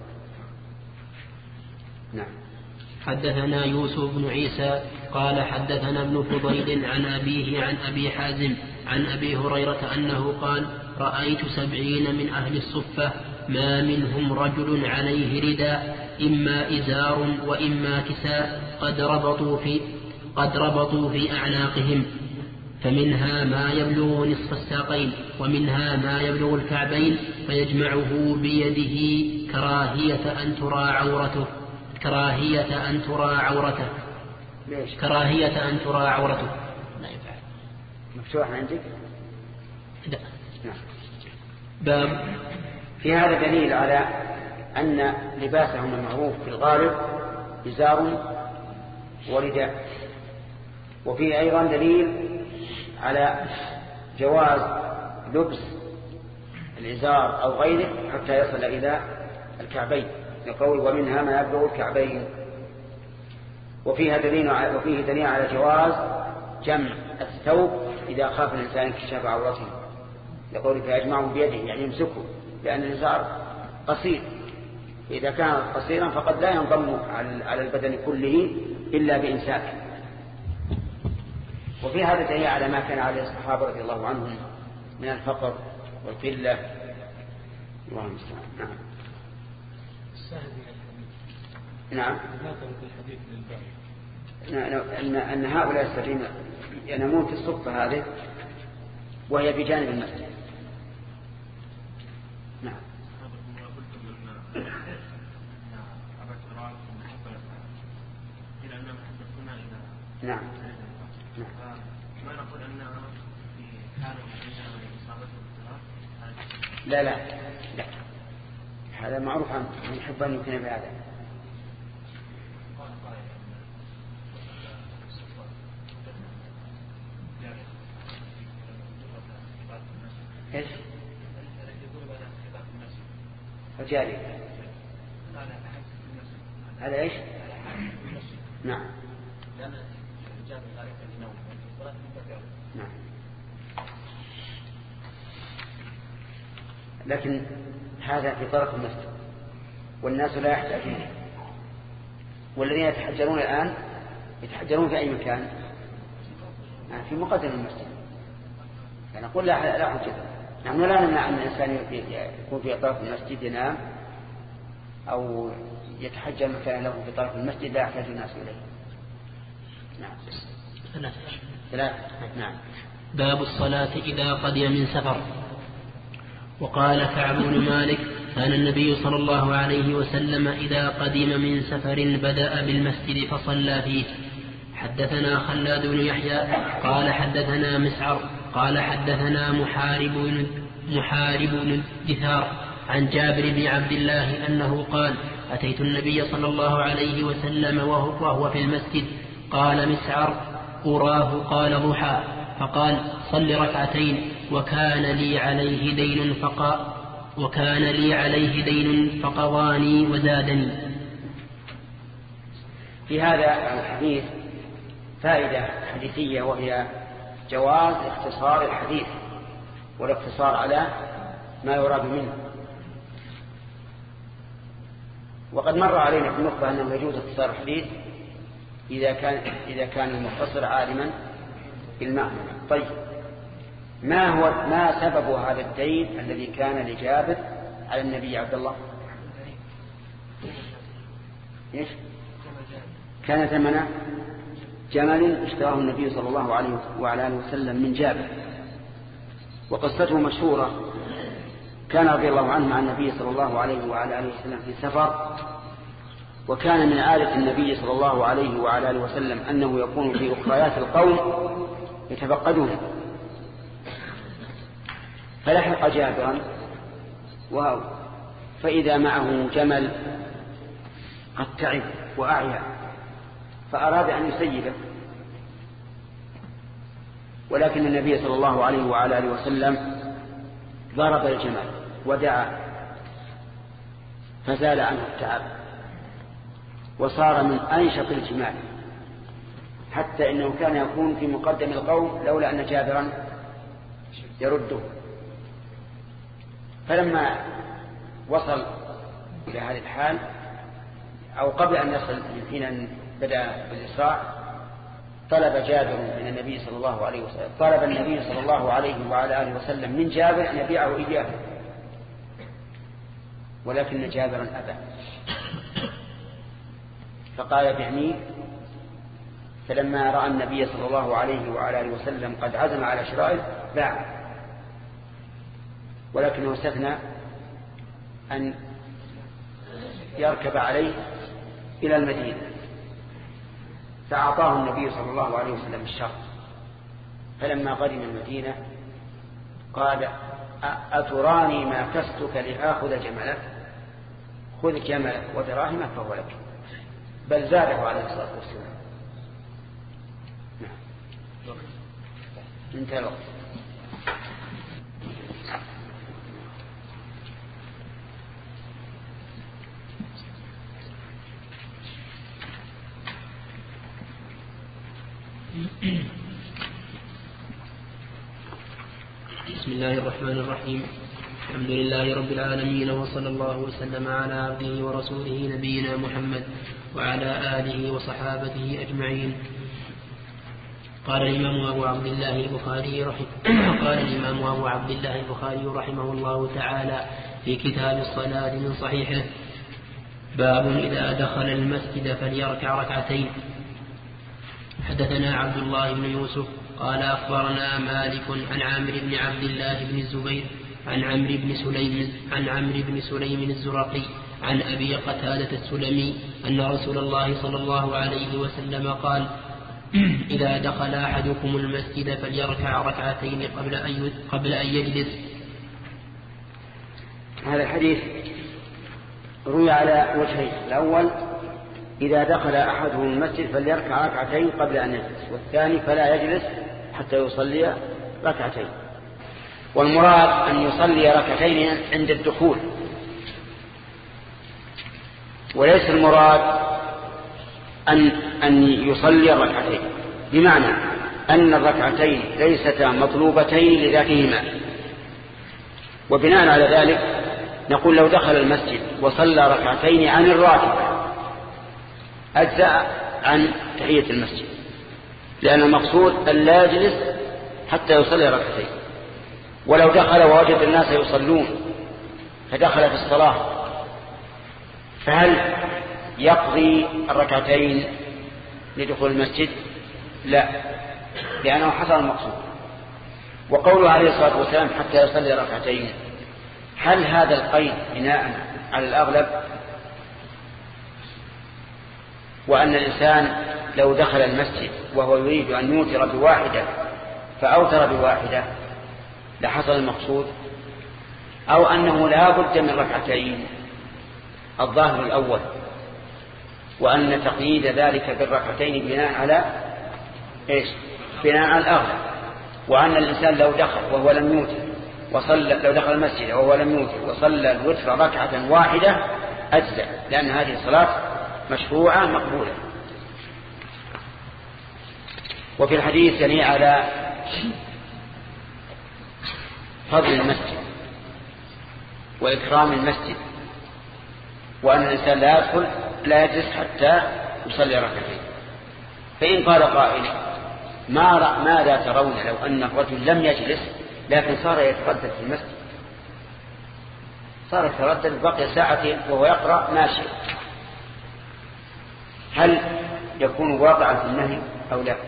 نعم. حدثنا يوسف بن عيسى قال حدثنا ابن فضيل عن أبيه عن أبي حازم عن أبي هريرة أنه قال رأيت سبعين من أهل الصفة ما منهم رجل عليه رداء إما إزار وإما كساء قد ربطوا في قد ربطوا في أعناقهم، فمنها ما يبلغ نصف الساقين ومنها ما يبلغ الكعبين، فيجمعه بيده كراهية أن ترى عورته كراهية أن ترى عورته ليش؟ كراهية أن ترى عورته. لا يفعل. مفتوح عندك؟ لا. نعم. باب. في هذا دليل على أن لباسهم المعروف في الغالب إزار ورداء، وفيه أيضا دليل على جواز لبس الإزار أو غيره حتى يصل إلى الكعبين، يقول ومنها ما يبلغ الكعبين. وفيها دليل وفيه دليل على جواز جمع الثوب إذا خاف الإنسان انكشاف عورته، يقول فيجمعه بيده يعني يمسكه، لأن الإزار قصير، إذا كان قصيرا فقد لا ينضم على البدن كله إلا بإمساكه. وفي هذا دليل على ما كان عليه الصحابة رضي الله عنهم من الفقر والقلة. الله المستعان. نعم. نعم. أن أن هؤلاء السرين ينامون في الصفة هذه وهي بجانب المسجد. نعم. نعم. ما نقول أنها في حالة لا لا لا هذا معروف عنه من يحب أن يكون بهذا. ايش؟ رجالي هذا ايش؟ نعم. نعم. لكن هذا في طرف المسجد والناس لا يحتاجون، والذين يتحجرون الآن يتحجرون في أي مكان؟ في مقدم المسجد. يعني نقول لا لا حجة. نحن لا نمنع أن الإنسان يكون في طرف المسجد ينام أو يتحجر مكان له في طرف المسجد لا يحتاج الناس إليه. نعم. ثلاثة. نعم. باب الصلاة إذا قدم من سفر. وقال كعب بن مالك كان النبي صلى الله عليه وسلم إذا قدم من سفر بدأ بالمسجد فصلى فيه. حدثنا خلاد بن يحيى قال حدثنا مسعر قال حدثنا محارب محارب بن دثار عن جابر بن عبد الله أنه قال أتيت النبي صلى الله عليه وسلم وهو في المسجد. قال مسعر أراه قال ضحى، فقال صل ركعتين وكان لي عليه دين فقا وكان لي عليه دين فقضاني وزادني. في هذا الحديث فائدة حديثية وهي جواز اختصار الحديث والاقتصار على ما يراد منه. وقد مر علينا في النقطة أنه يجوز اختصار الحديث إذا كان إذا كان المختصر عالما بالمعنى. طيب ما هو ما سبب هذا الدين الذي كان لجابر على النبي عبد الله؟ إيش؟ كان ثمن جمل اشتراه النبي صلى الله عليه وعلى آله وسلم من جابر، وقصته مشهورة. كان رضي الله عنه مع النبي صلى الله عليه وعلى آله وسلم في سفر، وكان من عادة النبي صلى الله عليه وعلى آله وسلم أنه يكون في أخريات القوم يتفقدون، فلحق جابرا واو فإذا معه جمل قد تعب وأعيا، فأراد أن يسيبه، ولكن النبي صلى الله عليه وعلى آله وسلم ضرب الجمل ودعا فزال عنه التعب وصار من أنشط الجمال، حتى إنه كان يكون في مقدم القوم لولا أن جابرا يرده. فلما وصل إلى هذه الحال أو قبل أن يصل من حين بدأ بالإسراع طلب جابر من النبي صلى الله عليه وسلم طلب النبي صلى الله عليه وعلى آله وسلم من جابر أن يبيعه إياه، ولكن جابرا أبى، فقال بعني. فلما رأى النبي صلى الله عليه وعلى آله وسلم قد عزم على شرائه باع، ولكنه استثنى أن يركب عليه إلى المدينة، فأعطاه النبي صلى الله عليه وسلم الشرط. فلما قدم المدينة قال أتراني ما كستك لآخذ جملك؟ خذ جملك ودراهمك فهو لك، بل زاده عليه الصلاة والسلام. انتهى الوقت. بسم الله الرحمن الرحيم. الحمد لله رب العالمين، وصلى الله وسلم على عبده ورسوله نبينا محمد وعلى آله وصحابته أجمعين. قال الإمام أبو عبد الله البخاري رحمه قال الإمام أبو عبد الله البخاري رحمه الله تعالى في كتاب الصلاة من صحيحه: باب إذا دخل المسجد فليركع ركعتين. حدثنا عبد الله بن يوسف قال أخبرنا مالك عن عمرو بن عبد الله بن الزبير عن عمرو بن سليم عن عمرو بن سليم الزرقي عن أبي قتادة السلمي أن رسول الله صلى الله عليه وسلم قال: إذا دخل أحدكم المسجد فليركع ركعتين قبل أن قبل أن يجلس. هذا الحديث روي على وجهين: الأول إذا دخل أحدهم المسجد فليركع ركعتين قبل أن يجلس، والثاني فلا يجلس حتى يصلي ركعتين. والمراد أن يصلي ركعتين عند الدخول، وليس المراد أن أن يصلي الركعتين، بمعنى أن الركعتين ليستا مطلوبتين لذاتهما. وبناء على ذلك نقول لو دخل المسجد وصلى ركعتين عن الراتبة أجزأ عن تحية المسجد، لأن المقصود أن لا يجلس حتى يصلي ركعتين. ولو دخل ووجد الناس يصلون فدخل في الصلاة، فهل يقضي الركعتين لدخول المسجد؟ لا، لأنه حصل المقصود. وقوله عليه الصلاة والسلام حتى يصلي ركعتين، هل هذا القيد بناء على الأغلب، وأن الإنسان لو دخل المسجد وهو يريد أن يوتر بواحدة فأوتر بواحدة لحصل المقصود، أو أنه لا بد من ركعتين؟ الظاهر الأول، وأن تقييد ذلك بالركعتين بناء على إيش؟ بناء على الأغلب، وأن الإنسان لو دخل وهو لم يوتر وصلى لو دخل المسجد وهو لم يوتر وصلى الوتر ركعة واحدة أجزأ، لأن هذه الصلاة مشروعة مقبولة. وفي الحديث يلي على فضل المسجد وإكرام المسجد، وأن الإنسان لا يدخل لا يجلس حتى يصلي ركعتين. فإن قال قائل: ما ماذا ترون لو أن الرجل لم يجلس لكن صار يتردد في المسجد، صار يتردد بقي ساعتين وهو يقرأ ماشي، هل يكون واقعا في النهي أو لا؟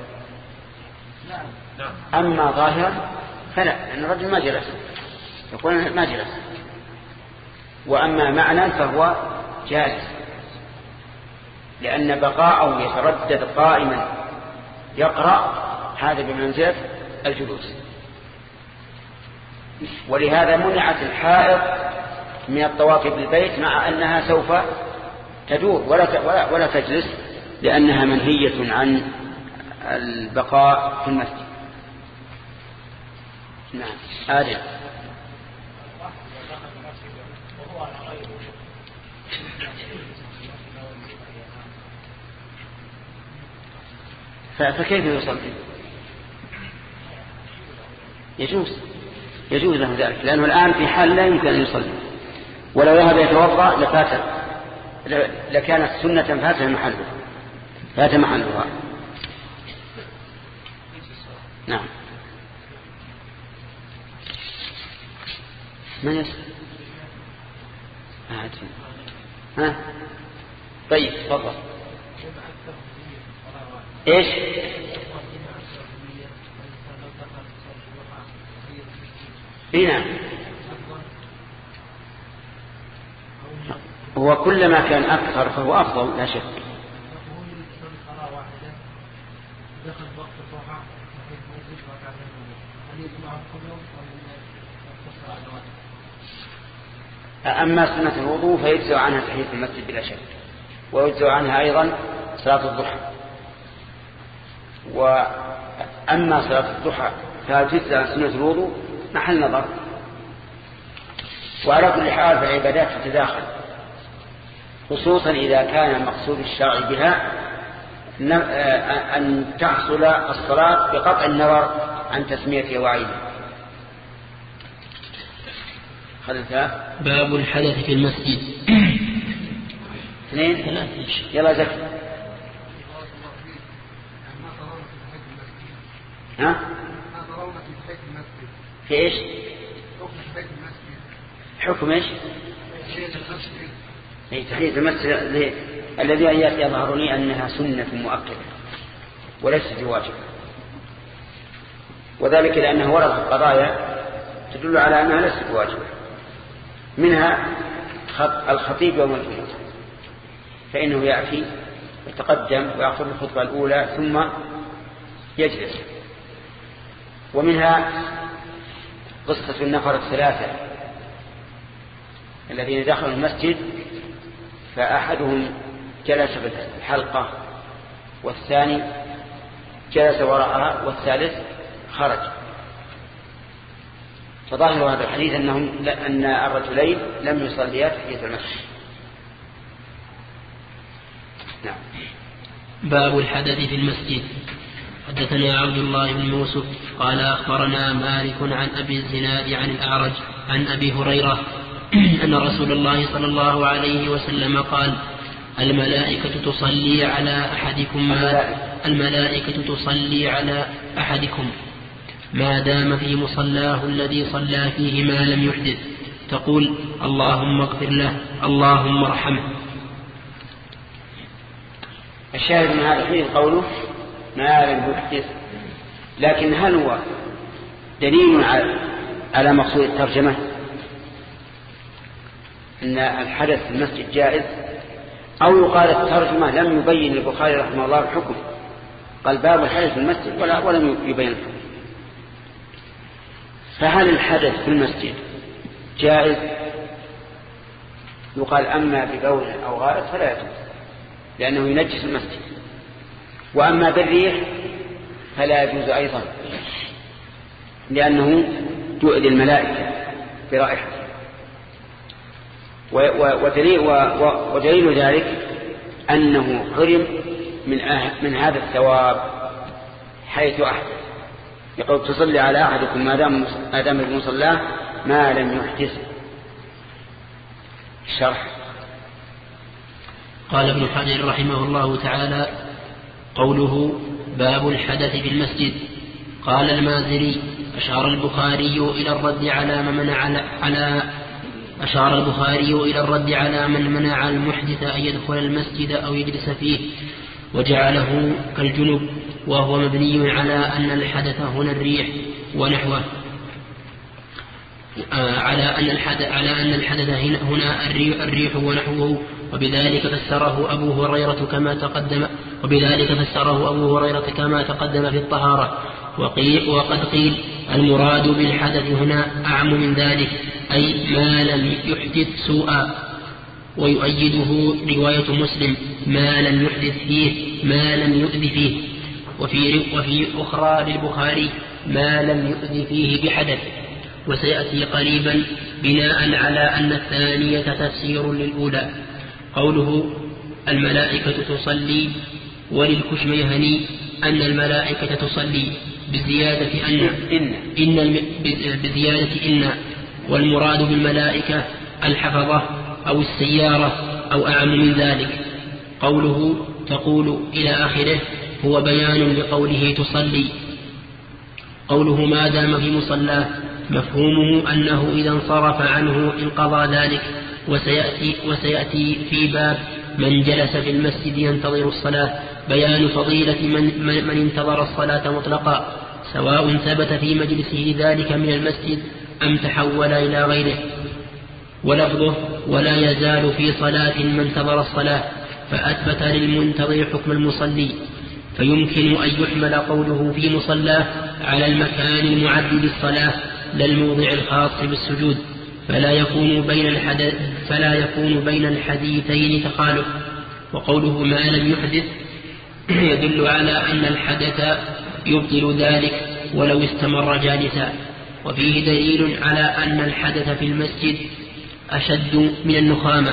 أما ظاهرا فلا، لأن الرجل ما جلس، يقول ما جلس. وأما معنى فهو جالس، لأن بقاءه يتردد قائما يقرأ هذا بمنزلة الجلوس. ولهذا منعت الحائض من الطواف بالبيت مع أنها سوف تدور ولا ولا, ولا تجلس، لأنها منهية عن البقاء في المسجد. نعم. آدم. فكيف يصلي؟ يجوز يجوز له ذلك، لأنه الآن في حال لا يمكن أن يصلي، ولو ذهب يتوضأ لفات لكانت سنة فات محلها فات محلها. نعم. من يسأل؟ ها؟ طيب تفضل. ايش؟ هنا هو كلما كان أكثر فهو أفضل لا شك. أما سنة الوضوء فيجزء عنها تحية المسجد بلا شك، ويجزء عنها أيضا صلاة الضحى. وأما صلاة الضحى فجزء عن سنة الوضوء محل نظر. وعلى كل حال فالعبادات تتداخل، خصوصا إذا كان مقصود الشرع بها أن تحصل الصلاة بقطع النظر عن تسمية وعيدها. باب الحدث في المسجد. اثنين يلا زكي. ها؟ ما ترون في تحية المسجد؟ في إيش؟ حكم تحية المسجد. حكم إيش؟ تحية المسجد. أي تحية المسجد الذي يظهر لي أنها سنة مؤكدة وليست بواجب، وذلك لأنه وردت قضايا تدل على أنها ليست بواجب، منها الخطيب يوم الجمعة فإنه يأتي يتقدم ويأخذ الخطبة الأولى ثم يجلس، ومنها قصة النفر الثلاثة الذين دخلوا المسجد فأحدهم جلس في الحلقة والثاني جلس وراءها والثالث خرج. فظاهر هذا الحديث أنهم أن الرجلين لم يصليا تحية المسجد. نعم. باب الحدث في المسجد. حدثنا عبد الله بن يوسف قال أخبرنا مالك عن أبي الزناد عن الأعرج عن أبي هريرة أن رسول الله صلى الله عليه وسلم قال: الملائكة تصلي على أحدكم ما الملائكة تصلي على أحدكم ما دام في مصلاه الذي صلى فيه ما لم يحدث، تقول: اللهم اغفر له، اللهم ارحمه. الشاهد من هذا الحديث قوله ما لم يحدث، لكن هل هو دليل على مقصود الترجمة أن الحدث في المسجد جائز، أو يقال الترجمة لم يبين البخاري رحمه الله الحكم، قال باب الحدث في المسجد ولا ولم يبين الحكم؟ فهل الحدث في المسجد جائز؟ يقال أما ببول أو غائط فلا يجوز لأنه ينجس المسجد، وأما بالريح فلا يجوز أيضا لأنه يؤذي الملائكة برائحته. ودليل, ودليل ذلك أنه حرم من, من هذا الثواب حيث أحدث، يقول: تصلي على أحدكم ما دام ما دام المصلاه ما لم يحدث. الشرح. قال ابن حجر رحمه الله تعالى: قوله باب الحدث في المسجد. قال المازري: أشار البخاري إلى الرد على من منع على أشار البخاري إلى الرد على من منع المحدث أن يدخل المسجد أو يجلس فيه وجعله كالجنب، وهو مبني على أن الحدث هنا الريح ونحوه على أن الحدث على أن الحدث هنا الريح ونحوه، وبذلك فسره أبو هريرة كما تقدم وبذلك فسره أبو هريرة كما تقدم في الطهارة. وقيل وقد قيل المراد بالحدث هنا أعم من ذلك، أي ما لم يحدث سوءا، ويؤيده رواية مسلم: ما لم يحدث فيه ما لم يؤذ فيه، وفي, وفي أخرى للبخاري: ما لم يؤذ فيه بحدث. وسيأتي قريبا بناء على أن الثانية تفسير للأولى. قوله الملائكة تصلي، وللكشميهني أن الملائكة تصلي بزيادة أن إن, إن بزيادة إن، والمراد بالملائكة الحفظة أو السيارة أو أعم من ذلك. قوله تقول إلى آخره هو بيان لقوله تصلي. قوله ما دام في مصلاه مفهومه أنه إذا انصرف عنه انقضى ذلك. وسيأتي, وسيأتي في باب من جلس في المسجد ينتظر الصلاة بيان فضيلة من, من, من انتظر الصلاة مطلقا، سواء ثبت في مجلسه ذلك من المسجد أم تحول إلى غيره. ولفظه ولا يزال في صلاة من انتظر الصلاة، فأثبت للمنتظر حكم المصلي، فيمكن أن يحمل قوله في مصلاه على المكان المعد للصلاة لا الموضع الخاص بالسجود، فلا يكون بين الحدث فلا يكون بين الحديثين تخالف. وقوله ما لم يحدث يدل على أن الحدث يبطل ذلك ولو استمر جالسا. وفيه دليل على أن الحدث في المسجد أشد من النخامة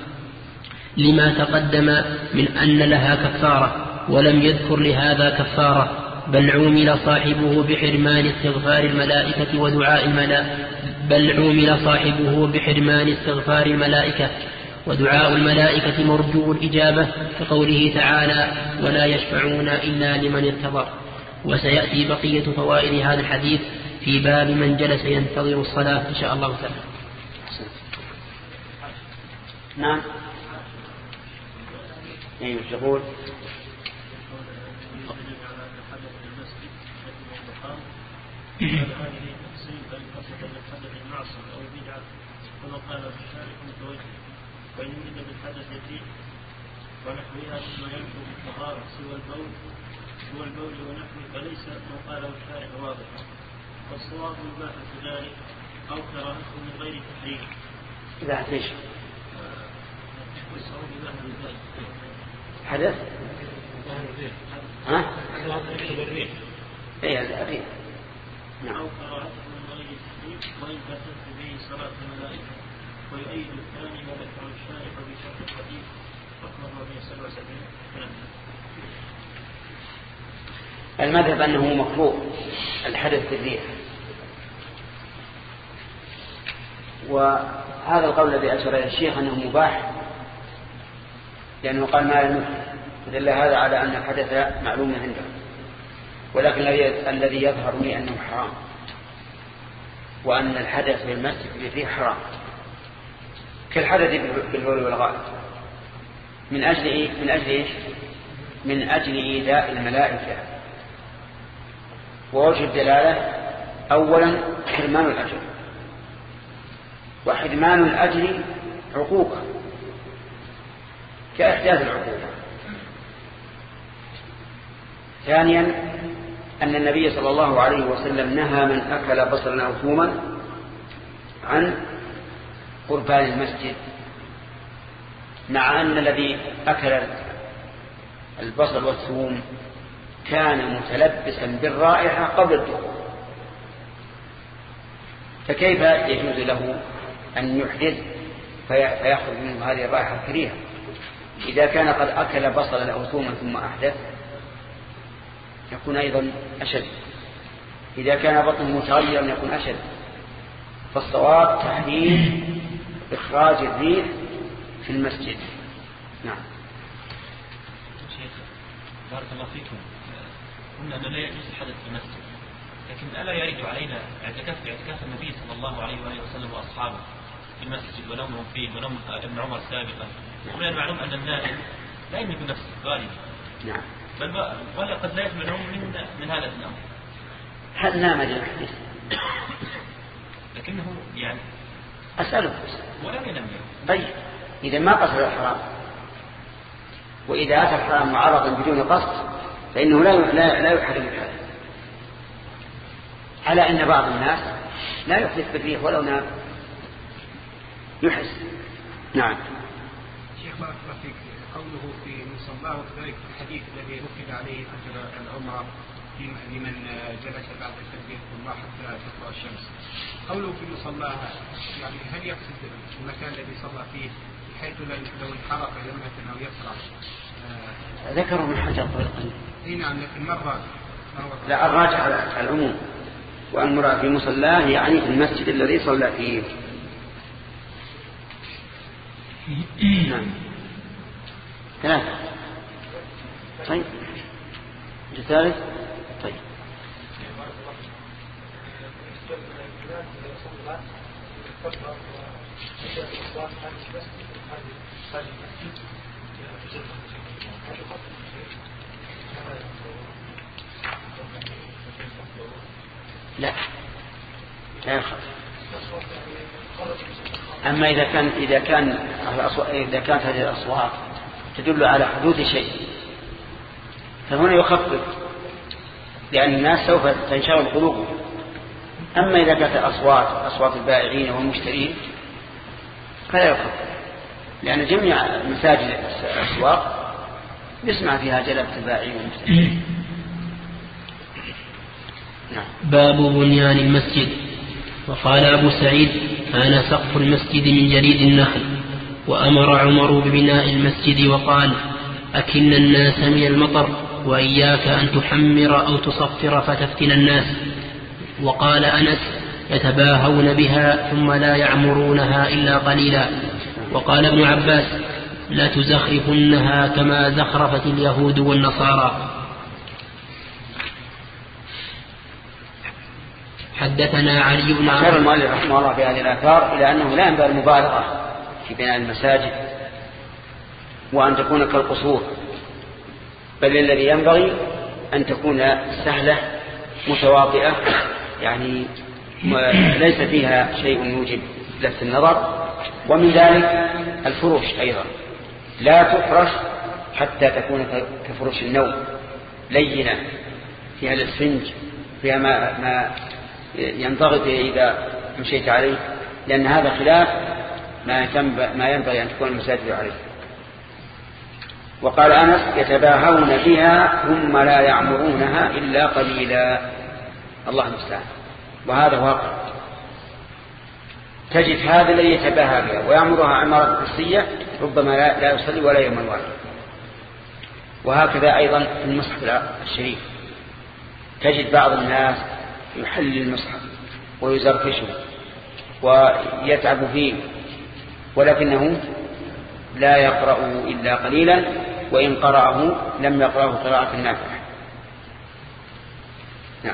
لما تقدم من أن لها كفارة، ولم يذكر لهذا كفارة، بل عومل صاحبه بحرمان استغفار الملائكة ودعاء الملائكة بل عومل صاحبه بحرمان استغفار الملائكة ودعاء الملائكة مرجو الإجابة، كقوله تعالى ولا يشفعون إلا لمن ارتضى. وسيأتي بقية فوائد هذا الحديث في باب من جلس ينتظر الصلاة إن شاء الله تعالى. نعم. أيوة يقول هذه تقسيم بل قصد بالحدث المعصم أو بدعة كما قال الشارع متوجه، وإن يريد بالحدث يتيم ونحوها ثم ينفو بالطهارة سوى البول سوى البول ونحوه فليس ما قاله الشارع واضحا، والصواب إباحة ذلك أو كراهته من غير تحريم. إذا ليش؟ والصواب إباحة ذلك حدث؟ ها؟ إيه الأخير. نعم. أو كراهته من غير تحريم وإن فاتت به صلاة الملائكة، ويؤيد الثاني ما ذكر الشارع بشرط الحديث رقم أربعمائة وسبعة وسبعين. المذهب أنه مكروه الحدث بالريح، وهذا القول الذي أشار إلى الشيخ أنه مباح لأنه قال ما لم يحدث، فدل هذا على أن الحدث معلوم عنده، ولكن الذي يظهر لي أنه حرام، وأن الحدث في المسجد بالريح حرام كالحدث بالبول والغائط. من أجل إيه؟ من أجل إيش؟ من أجل إيذاء الملائكة. ووجه الدلالة أولا حرمان الأجر، وحرمان الأجر عقوبة كأحداث العقوبة. ثانيا أن النبي صلى الله عليه وسلم نهى من أكل بصلا أو ثوما عن قربان المسجد، مع أن الذي أكل البصل والثوم كان متلبسا بالرائحة قبل الدخول، فكيف يجوز له أن يحدث فيأخذ منه هذه الرائحة الكريهة؟ إذا كان قد أكل بصلا أو ثوما ثم أحدث يكون أيضا أشد، إذا كان بطنه متغيرا يكون أشد. فالصواب تحريم إخراج الريح في المسجد. نعم. شيخ بارك الله فيكم، قلنا أنه لا يجوز الحدث في المسجد، لكن ألا يرد علينا اعتكاف اعتكاف النبي صلى الله عليه وآله وسلم وأصحابه في المسجد ونومهم فيه ونوم ابن عمر سابقا؟ ومن المعلوم أن النائم لا يملك نفسه غالبا. نعم. بل ولا قد لا يسمع النوم من من هذا النوم. هل نام الحديث؟ لكنه يعني أسأله ولم ينم. طيب إذا ما قصد الحرام، وإذا أتى الحرام معرضا بدون قصد فإنه لا لا لا يحرم الحدث، على أن بعض الناس لا يحدث بالريح ولو نام يحس. نعم. شيخ بارك الله فيك، قوله في مصلاه وكذلك الحديث الذي نكد عليه أجر العمرة لمن جلس بعد التكبير الله حتى تطلع الشمس، قوله في مصلاه يعني هل يقصد المكان الذي صلى فيه بحيث لو انحرق لمحة أو يسرع؟ ذكره من حجر طريقا. اي نعم، لكن مرة لا، الراجع على العموم، والمراد في مصلاه يعني المسجد الذي صلى فيه. نعم. ثلاثة. طيب الثالث. طيب لا لا يخاف. أما إذا كان إذا كان إذا كانت هذه الأصوات تدل على حدوث شيء فهنا يخفف، لأن الناس سوف تنشغل قلوبهم. أما إذا كانت الأصوات أصوات البائعين والمشترين فلا يخفف، لأن جميع مساجد الأسواق يسمع فيها جلبة البائعين والمشترين. نعم. باب بنيان المسجد. وقال أبو سعيد: أنا سقف المسجد من جريد النخل. وأمر عمر ببناء المسجد وقال: أكن الناس من المطر، وإياك أن تحمر أو تصفر فتفتن الناس. وقال أنس: يتباهون بها ثم لا يعمرونها إلا قليلا. وقال ابن عباس: لا تزخرفنها كما زخرفت اليهود والنصارى. حدثنا علي بن أشار المؤلف رحمه الله في هذه الآثار إلى أنه لا ينبغي المبالغة في بناء المساجد وأن تكون كالقصور، بل الذي ينبغي أن تكون سهلة متواطئة، يعني ليس فيها شيء يوجب لفت النظر. ومن ذلك الفروش أيضا لا تفرش حتى تكون كفروش النوم، لينة فيها الاسفنج، فيها ما, ما ينضغط إذا مشيت عليه، لأن هذا خلاف ما ينبغي أن تكون المساجد عليه. وقال أنس يتباهون بها ثم لا يعمرونها إلا قليلا. الله المستعان. وهذا واقع، تجد هذا الذي يتباهى بها ويعمرها عمارة حسية ربما لا يصلي ولا يوم واحد. وهكذا أيضا في المصحف الشريف تجد بعض الناس يحلل المصحف ويزرفشه ويتعب فيه، ولكنه لا يقرأ إلا قليلا، وإن قرأه لم يقرأه قراءة نافعة. نعم.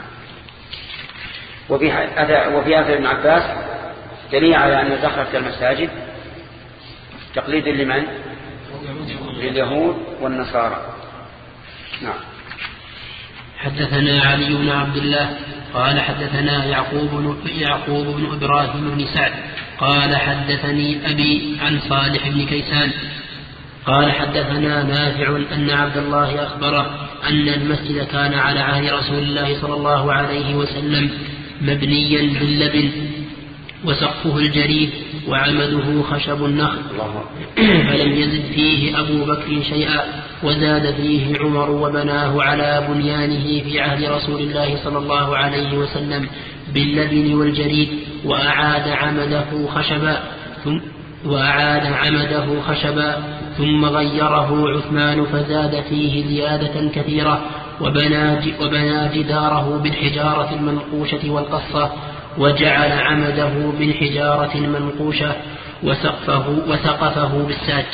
وفي أثر ابن عباس دليل على أن زخرفة المساجد تقليد لمن؟ لليهود والنصارى. نعم. حدثنا علي بن عبد الله قال حدثنا يعقوب بن يعقوب بن إبراهيم بن سعد قال حدثني أبي عن صالح بن كيسان قال حدثنا نافع أن عبد الله أخبره أن المسجد كان على عهد رسول الله صلى الله عليه وسلم مبنيا باللبن وسقفه الجريد وعمده خشب النخل، فلم يزد فيه أبو بكر شيئا، وزاد فيه عمر وبناه على بنيانه في عهد رسول الله صلى الله عليه وسلم باللبن والجريد، وأعاد عمده خشبا ثم وأعاد عمده خشبا ثم غيره عثمان فزاد فيه زيادة كثيرة، وبنى, وبنى جداره بالحجارة المنقوشة والقصة، وجعل عمده بالحجارة المنقوشة وسقفه, وسقفه بالساج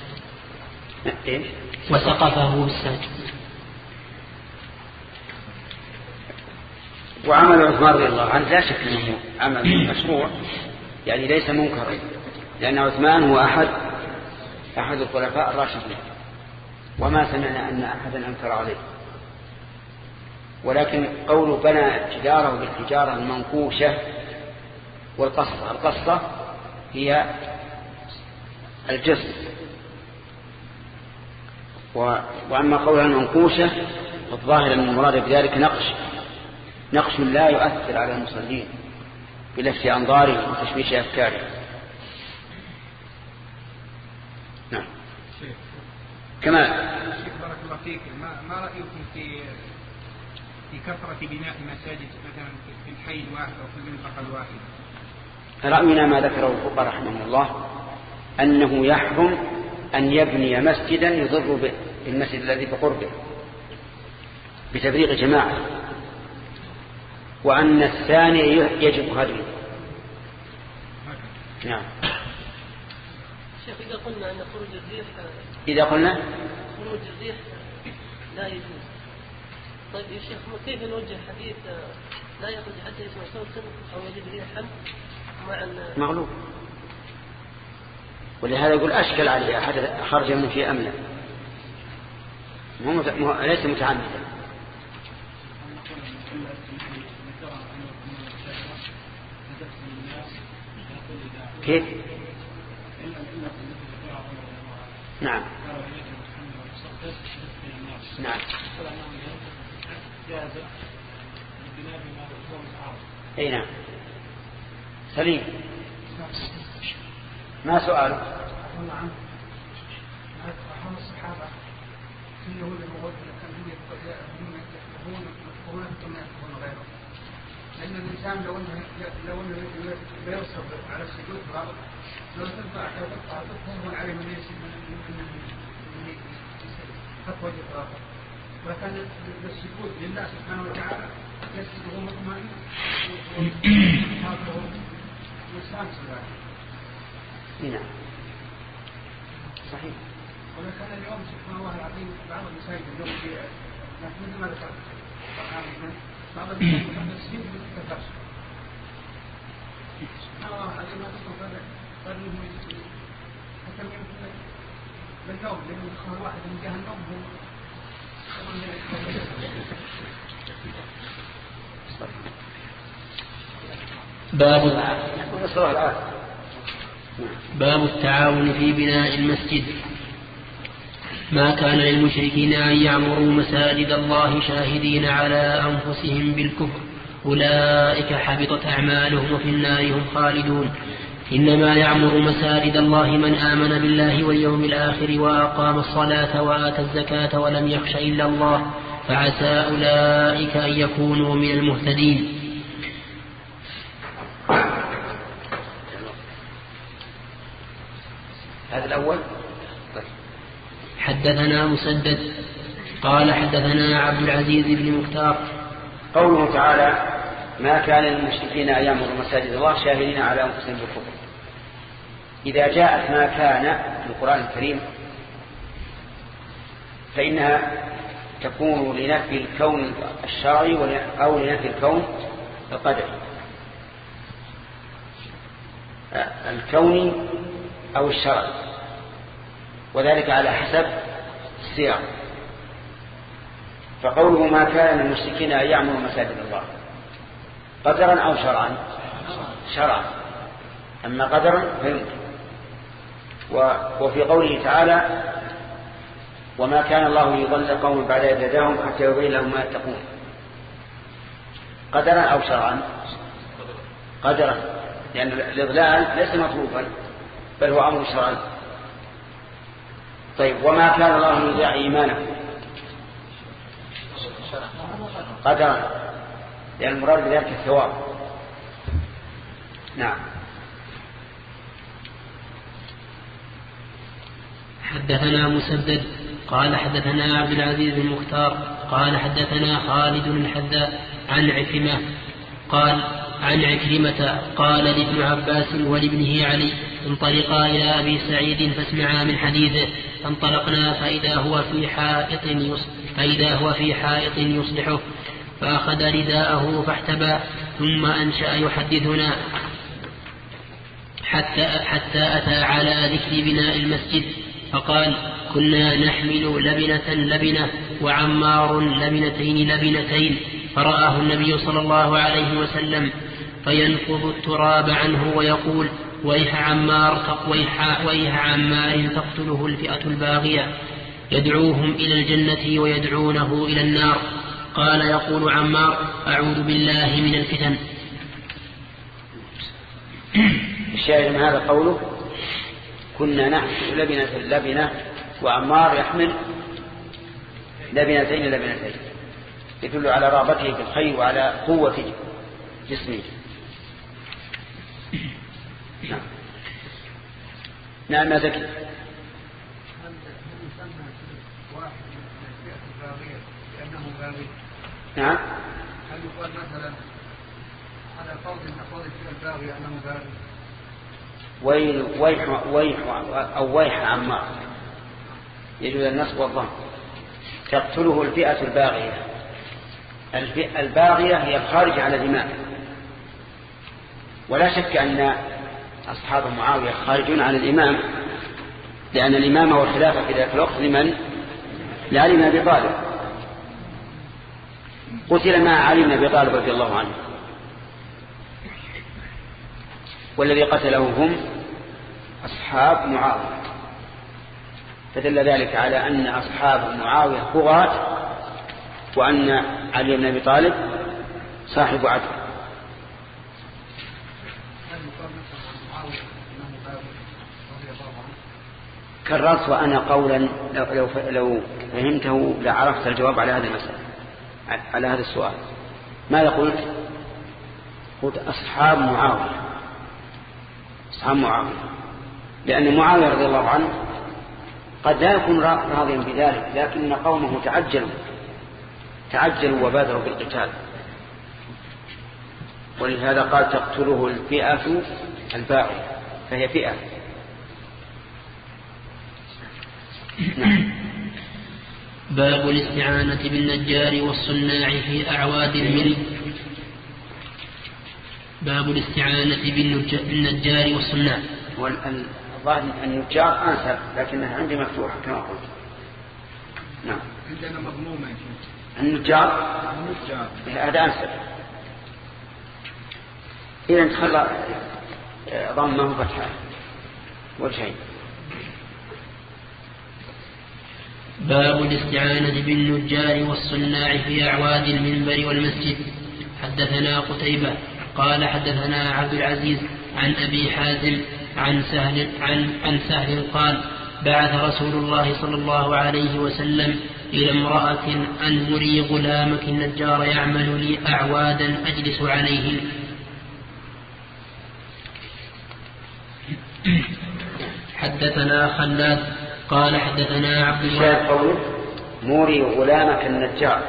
وسقفه بالساج. وعمل عثمان رضي الله عنه لا شك أنه عمل مشروع، يعني ليس منكرا، لأن عثمان هو أحد أحد الخلفاء الراشدين، وما سمعنا أن أحدا أنكر عليه. ولكن قوله بنى جداره بالحجارة المنقوشة والقصة، القصة هي الجسر، وأما قولها المنقوشة فالظاهر أن المراد بذلك نقش نقش لا يؤثر على المصلين بلفت أنظارهم وتشويش أفكارهم. نعم. كما بارك الله فيك، ما, ما رأيكم في في كثرة بناء مساجد مثلا في الحي الواحد أو في المنطقة الواحدة؟ رأينا ما ذكره الفقهاء رحمه الله أنه يحرم أن يبني مسجدا يضر بالمسجد الذي بقربه بتفريق جماعة، وأن الثاني يجب هدمه. نعم. شيخ إذا قلنا أن خروج الريح إذا قلنا خروج الريح لا يجوز، طيب يا شيخ كيف نوجه حديث لا يخرج حتى يسمع صوتا أو يجد ريحا مع مغلوب؟ ولهذا يقول أشكل عليه أحد خرج من في أمنه، ليس متعمدا. كيف؟ نعم نعم اي نعم سليم. ما سؤاله؟ أهم الصحابة في اليهود المغربية كانوا يقولون يقولون ثم يقولون غيره، لأن الإنسان لو أنه لو أنه يصبر على السجود غلط، لو تنفع تقطع تكون عليه من من خطوة إطلاقا، وكان السجود لله سبحانه وتعالى يسجد وهو مطمئن وهذا مستانس له. نعم صحيح. ولكن اليوم سبحان الله العظيم بعض المساجد اليوم في مثل ما ذكرت بعض المساجد متخصصين بالتفسير باب باب التعاون في بناء المسجد. ما كان للمشركين أن يعمروا مساجد الله شاهدين على أنفسهم بالكفر أولئك حبطت أعمالهم وفي النار هم خالدون. إنما يعمر مساجد الله من آمن بالله واليوم الآخر وأقام الصلاة وآتى الزكاة ولم يخش إلا الله فعسى أولئك أن يكونوا من المهتدين. هذا الأول. حدثنا مسدد قال حدثنا عبد العزيز بن مختار. قوله تعالى ما كان للمشركين أن يعمروا مساجد الله شاهدين على أنفسهم بالكفر. إذا جاءت ما كان في القرآن الكريم فإنها تكون لنفي الكون الشرعي أو لنفي الكون القدري، الكوني أو الشرعي، وذلك على حسب السياق. فقوله ما كان للمشركين أن يعمروا مساجد الله قدرا أو شرعا شرعا، أما قدرا فيمكن. وفي قوله تعالى وما كان الله يضل قوم بعد إذ هداهم حتى يبين لهم ما يتقون قدرا أو شرعا قدرا، لأن الإضلال ليس مطلوبا بل هو أمر شرعي. طيب وما كان الله يضيع إيمانه قدرا، لأن المراد بذلك الثواب. نعم. حدثنا مسدد قال حدثنا عبد العزيز بن مختار قال حدثنا خالد الحذاء عن عكرمة قال عن عكرمة قال لابن عباس ولابنه علي انطلقا إلى أبي سعيد فاسمعا من حديثه. فانطلقنا فإذا هو في حائط فإذا هو في حائط يصلحه فأخذ رداءه فاحتبى ثم أنشأ يحدثنا حتى, حتى أتى على ذكر بناء المسجد فقال كنا نحمل لبنة لبنة وعمار لبنتين لبنتين، فرآه النبي صلى الله عليه وسلم فينفض التراب عنه ويقول ويح عمار ويح, ويح عمار تقتله الفئة الباغية يدعوهم إلى الجنة ويدعونه إلى النار. قال يقول عمار أعوذ بالله من الفتن. الشاهد من هذا قوله كنا نحمل لبنة لبنة وعمار يحمل لبنتين لبنتين، يدل على رغبته في الخير وعلى قوة جسمه. نعم. نعم. ذكي. نعم. هل يقال مثلا على فرض من أفراد الفئة الباغية أنه باغي؟ ويل ويح ويح أو ويح عمار يجوز النصب والضم. تقتله الفئة الباغية. الفئة الباغية هي الخارج على الإمام، ولا شك أن أصحاب معاوية خارجون على الإمام، لأن الإمام والخلافة في ذلك الوقت لمن؟ لعلي بن أبي طالب. قتل مع علي بن أبي طالب رضي الله عنه، والذي قتله هم أصحاب معاوية، فدل ذلك على أن أصحاب معاوية طغاة، وأن علي بن أبي طالب صاحب عدل. كررت وأنا قولا لو, لو فهمته لعرفت الجواب على هذا المسألة، على هذا السؤال. ماذا قلت؟ قلت أصحاب معاوية، أصحاب معاوية، لأن معاوية رضي الله عنه قد لا يكون راضيا بذلك، لكن قومه تعجلوا تعجلوا وبادروا بالقتال، ولهذا قال تقتله الفئة الباغية، فهي فئة. باب الاستعانة بالنجار والصناع في أعواد الملك. باب الاستعانة بالنجار والصناع. والظاهر النجار أنسب لكنها عندي مفتوحة كما قلت. نعم. عندنا مضمومة. النجار. النجار. هذا أنسب. إذا انتخل ضمه فتحة وجهين. باب الاستعانة بالنجار والصناع في أعواد المنبر والمسجد. حدثنا قتيبة قال حدثنا عبد العزيز عن أبي حازم عن سهل, عن, عن سهل قال بعث رسول الله صلى الله عليه وسلم إلى امرأة أن مري غلامك النجار يعمل لي أعوادا أجلس عليهن. حدثنا خلاد قال حدثنا عبد الله موري غلامك النجار.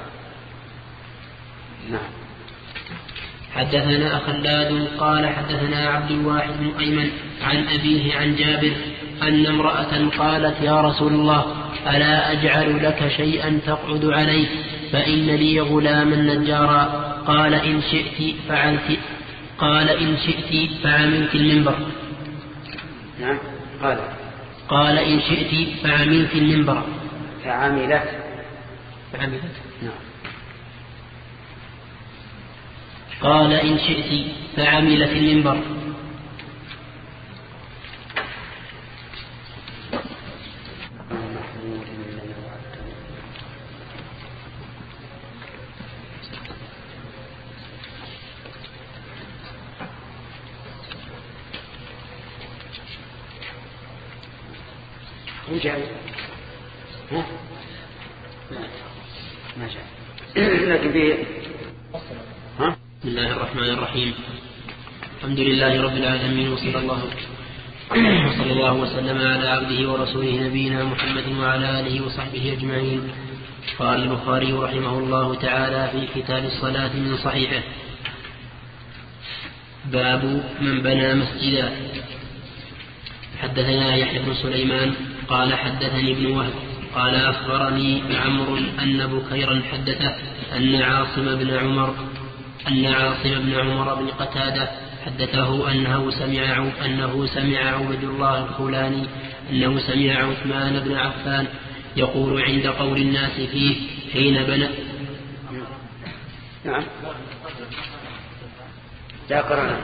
نعم. حدثنا خلاد قال حدثنا عبد الواحد بن أيمن عن أبيه عن جابر أن امرأة قالت يا رسول الله ألا أجعل لك شيئا تقعد عليه فإن لي غلاما نجارا. قال إن شئت فعلت قال إن شئت فعملت المنبر. نعم. قال قال إن شئت فعملت المنبر. فعملت فعملت نعم. قال إن شئت فعملت المنبر. جاء ها ما جاء لكن فيه ها. بسم الله الرحمن الرحيم. الحمد لله رب العالمين وصلى الله وصلى الله وسلم على عبده ورسوله نبينا محمد وعلى آله وصحبه أجمعين. قال البخاري رحمه الله تعالى في كتاب الصلاة من صحيحه باب من بنى مسجدا. حدثنا يحيى بن سليمان قال حدثني ابن وهب قال أخبرني عمرو أن بكيرا حدثه أن عاصم بن عمر أن عاصم بن عمر بن قتادة حدثه أنه سمع أنه سمع عبد الله الخولاني أنه سمع عثمان بن عفان يقول عند قول الناس فيه حين بنى. نعم. لا قرأنا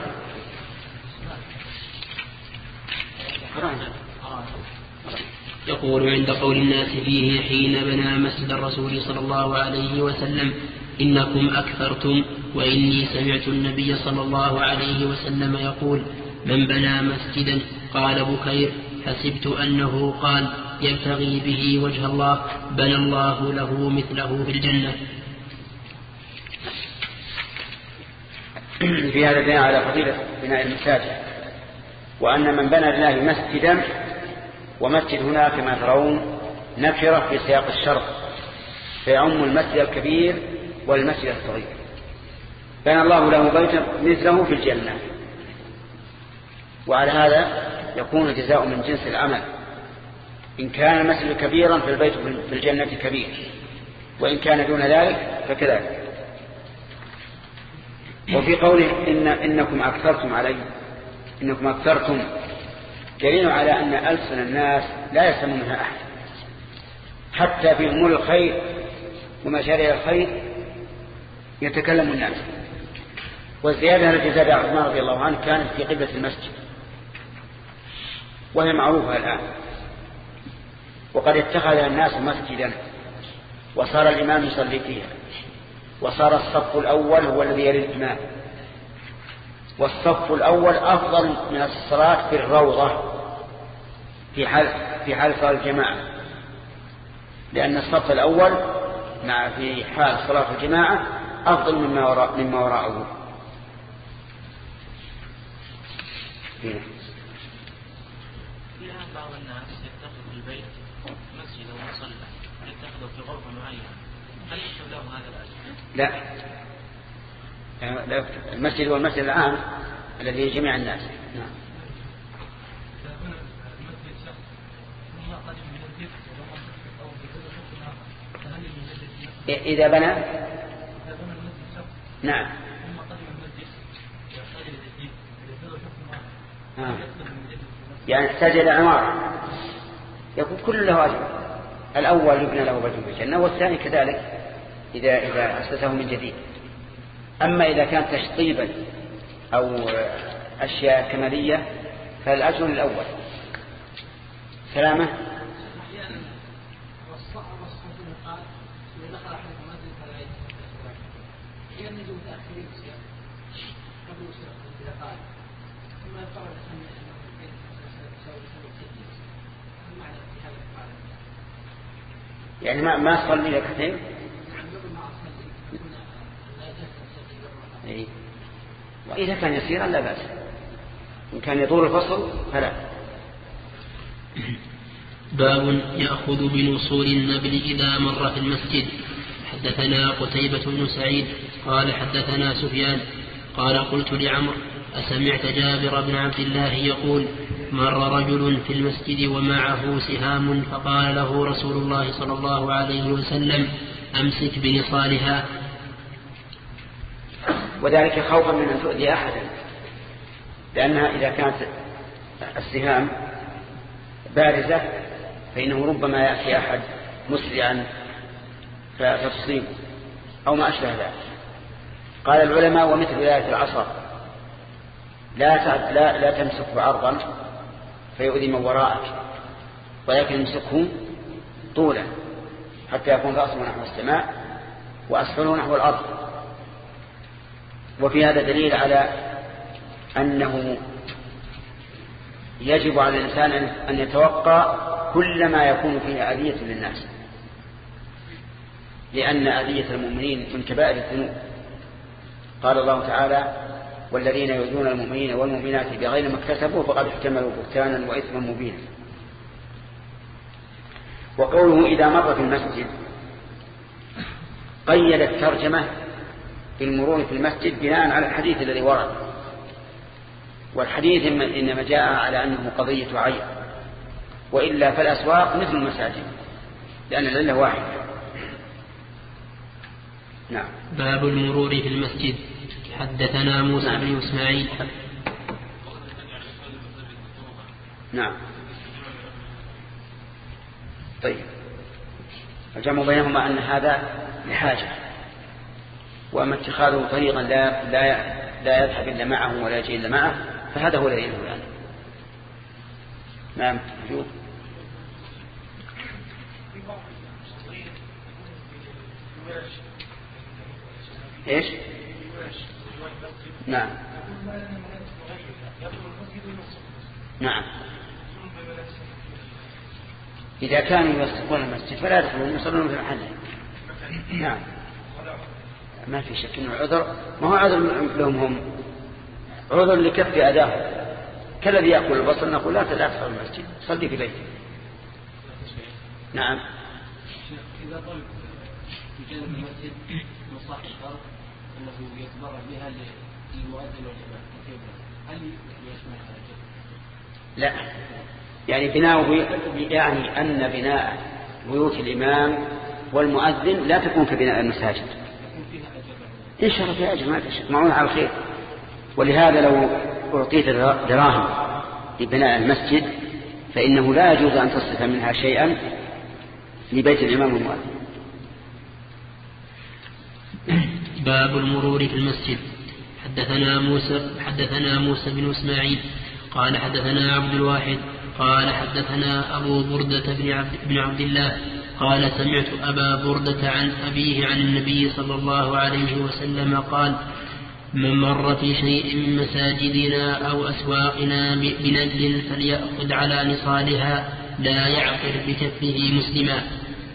يقول عند قول الناس فيه حين بنى مسجد الرسول صلى الله عليه وسلم إنكم أكثرتم وإني سمعت النبي صلى الله عليه وسلم يقول من بنى مسجدا. قال بكير حسبت أنه قال يبتغي به وجه الله بنى الله له مثله في الجنة. في هذا البناء على فضيلة بناء المساجد وأن من بنى لله مسجدا ومسجد هنا كما ترون نكرة في سياق الشرط فيعم المسجد الكبير والمسجد الصغير. بنى الله له بيتا مثله في الجنة. وعلى هذا يكون الجزاء من جنس العمل. إن كان المسجد كبيرا فالبيت في الجنة كبير وإن كان دون ذلك فكذلك. وفي قوله إن إنكم أكثرتم علي إنكم أكثرتم دليل على أن ألسن الناس لا يسمى منها أحد حتى في أمور الخير ومشاريع الخير يتكلم الناس. والزيادة التي زاد عثمان رضي الله عنه كانت في قبلة المسجد وهي معروفة الآن. وقد اتخذ الناس مسجدا وصار الإمام يصلي فيها وصار الصف الأول هو الذي يلي الإمام. والصف الأول أفضل من الصلاة في الروضة في حال في حال صلاة الجماعة لأن الصف الأول مع في حال صلاة الجماعة أفضل مما وراء مما وراءه. فيها بعض الناس يتخذ البيت مسجد ومصلى يتخذه في غرفة معينة هل يكتب لهم هذا الأجر؟ لا. المسجد هو المسجد العام الذي جميع الناس. نعم. إذا بنى نعم آه. يعني احتاج إلى عمارة يكون كل له أجر. الأول يبنى له بيت في الجنة والثاني كذلك إذا إذا أسسه من جديد. أما إذا كان تشطيبا أو أشياء كمالية فالأجر الأول. سلامة. يعني ما ما صلي ركعتين. إيه. وإذا كان يسيرا لا بأس، إن كان يطول الفصل فلا. باب يأخذ بنصول النبل إذا مر في المسجد. حدثنا قتيبة بن سعيد قال حدثنا سفيان قال قلت لعمرو أسمعت جابر بن عبد الله يقول مر رجل في المسجد ومعه سهام فقال له رسول الله صلى الله عليه وسلم أمسك بنصالها، وذلك خوفا من أن تؤذي أحدا، لأنها إذا كانت السهام بارزة فإنه ربما يأتي أحد مسرعا فتصيبه أو ما أشبه ذلك. قال العلماء ومثل ولاية العصا لا, لا, لا تمسكه عرضا فيؤذي من وراءك، ولكن امسكه طولا حتى يكون رأسه نحو السماء وأسفله نحو الأرض. وفي هذا دليل على أنه يجب على الإنسان أن يتوقع كل ما يكون فيه أذية للناس، لأن أذية المؤمنين من كبائر الذنوب. قال الله تعالى والذين يؤذون المؤمنين والمؤمنات بغير ما اكتسبوا فقد احتملوا بهتانا وإثما مبينا. وقوله إذا مر في المسجد قيد الترجمة بالمرور في المسجد بناء على الحديث الذي ورد، والحديث إنما جاء على أنه قضية عين، وإلا فالأسواق مثل المساجد لأن العلة واحدة. نعم. باب المرور في المسجد. حدثنا موسى نعم. بن إسماعيل. نعم. طيب، الجمع بينهما أن هذا لحاجة، وأما اتخاذه طريقا لا, لا, لا يذهب إلا معه ولا يجي إلا معه فهذا هو الذي ينهى عنه. نعم. شوف ايش؟ نعم نعم. إذا كانوا يستقون المسجد فلا يدخلون يصلون في محله. نعم. ما في شك انه عذر، ما هو عذر لهم هم، عذر لكف أداهم، كالذي يأكل البصل نقول لا تدخل المسجد صلي في بيته. نعم. إذا طلب في جانب المسجد من صاحب الأرض أنه يتبرع بها للمؤذن والجماعة، هل يسمح هذا؟ لا، يعني بناؤه يعني أن بناء بيوت الإمام والمؤذن لا تكون كبناء المساجد. إن شاء الله فيها أجر ما تشك معون على الخير. ولهذا لو أعطيت دراهم لبناء المسجد فإنه لا يجوز أن تصرف منها شيئا لبيت الإمام والمؤذن. باب المرور في المسجد. حدثنا موسى حدثنا موسى بن إسماعيل قال حدثنا عبد الواحد قال حدثنا أبو بردة بن عبد, بن عبد الله قال سمعت أبا بردة عن أبيه عن النبي صلى الله عليه وسلم قال من مر في شيء من مساجدنا أو أسواقنا بنجل فليأخذ على نصالها لا يعقر بكفه مسلما.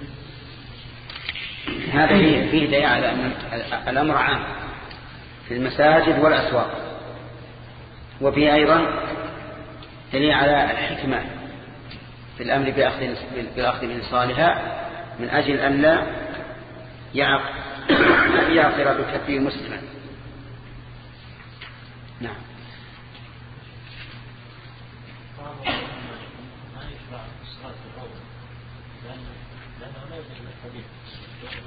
هذا فيه دليل على أن الأمر عام في المساجد والأسواق، وفيه أيضا دليل على الحكمة في الأمر بالأخذ من صالحها من أجل أن لا يعقر بكفه مسلما. نعم.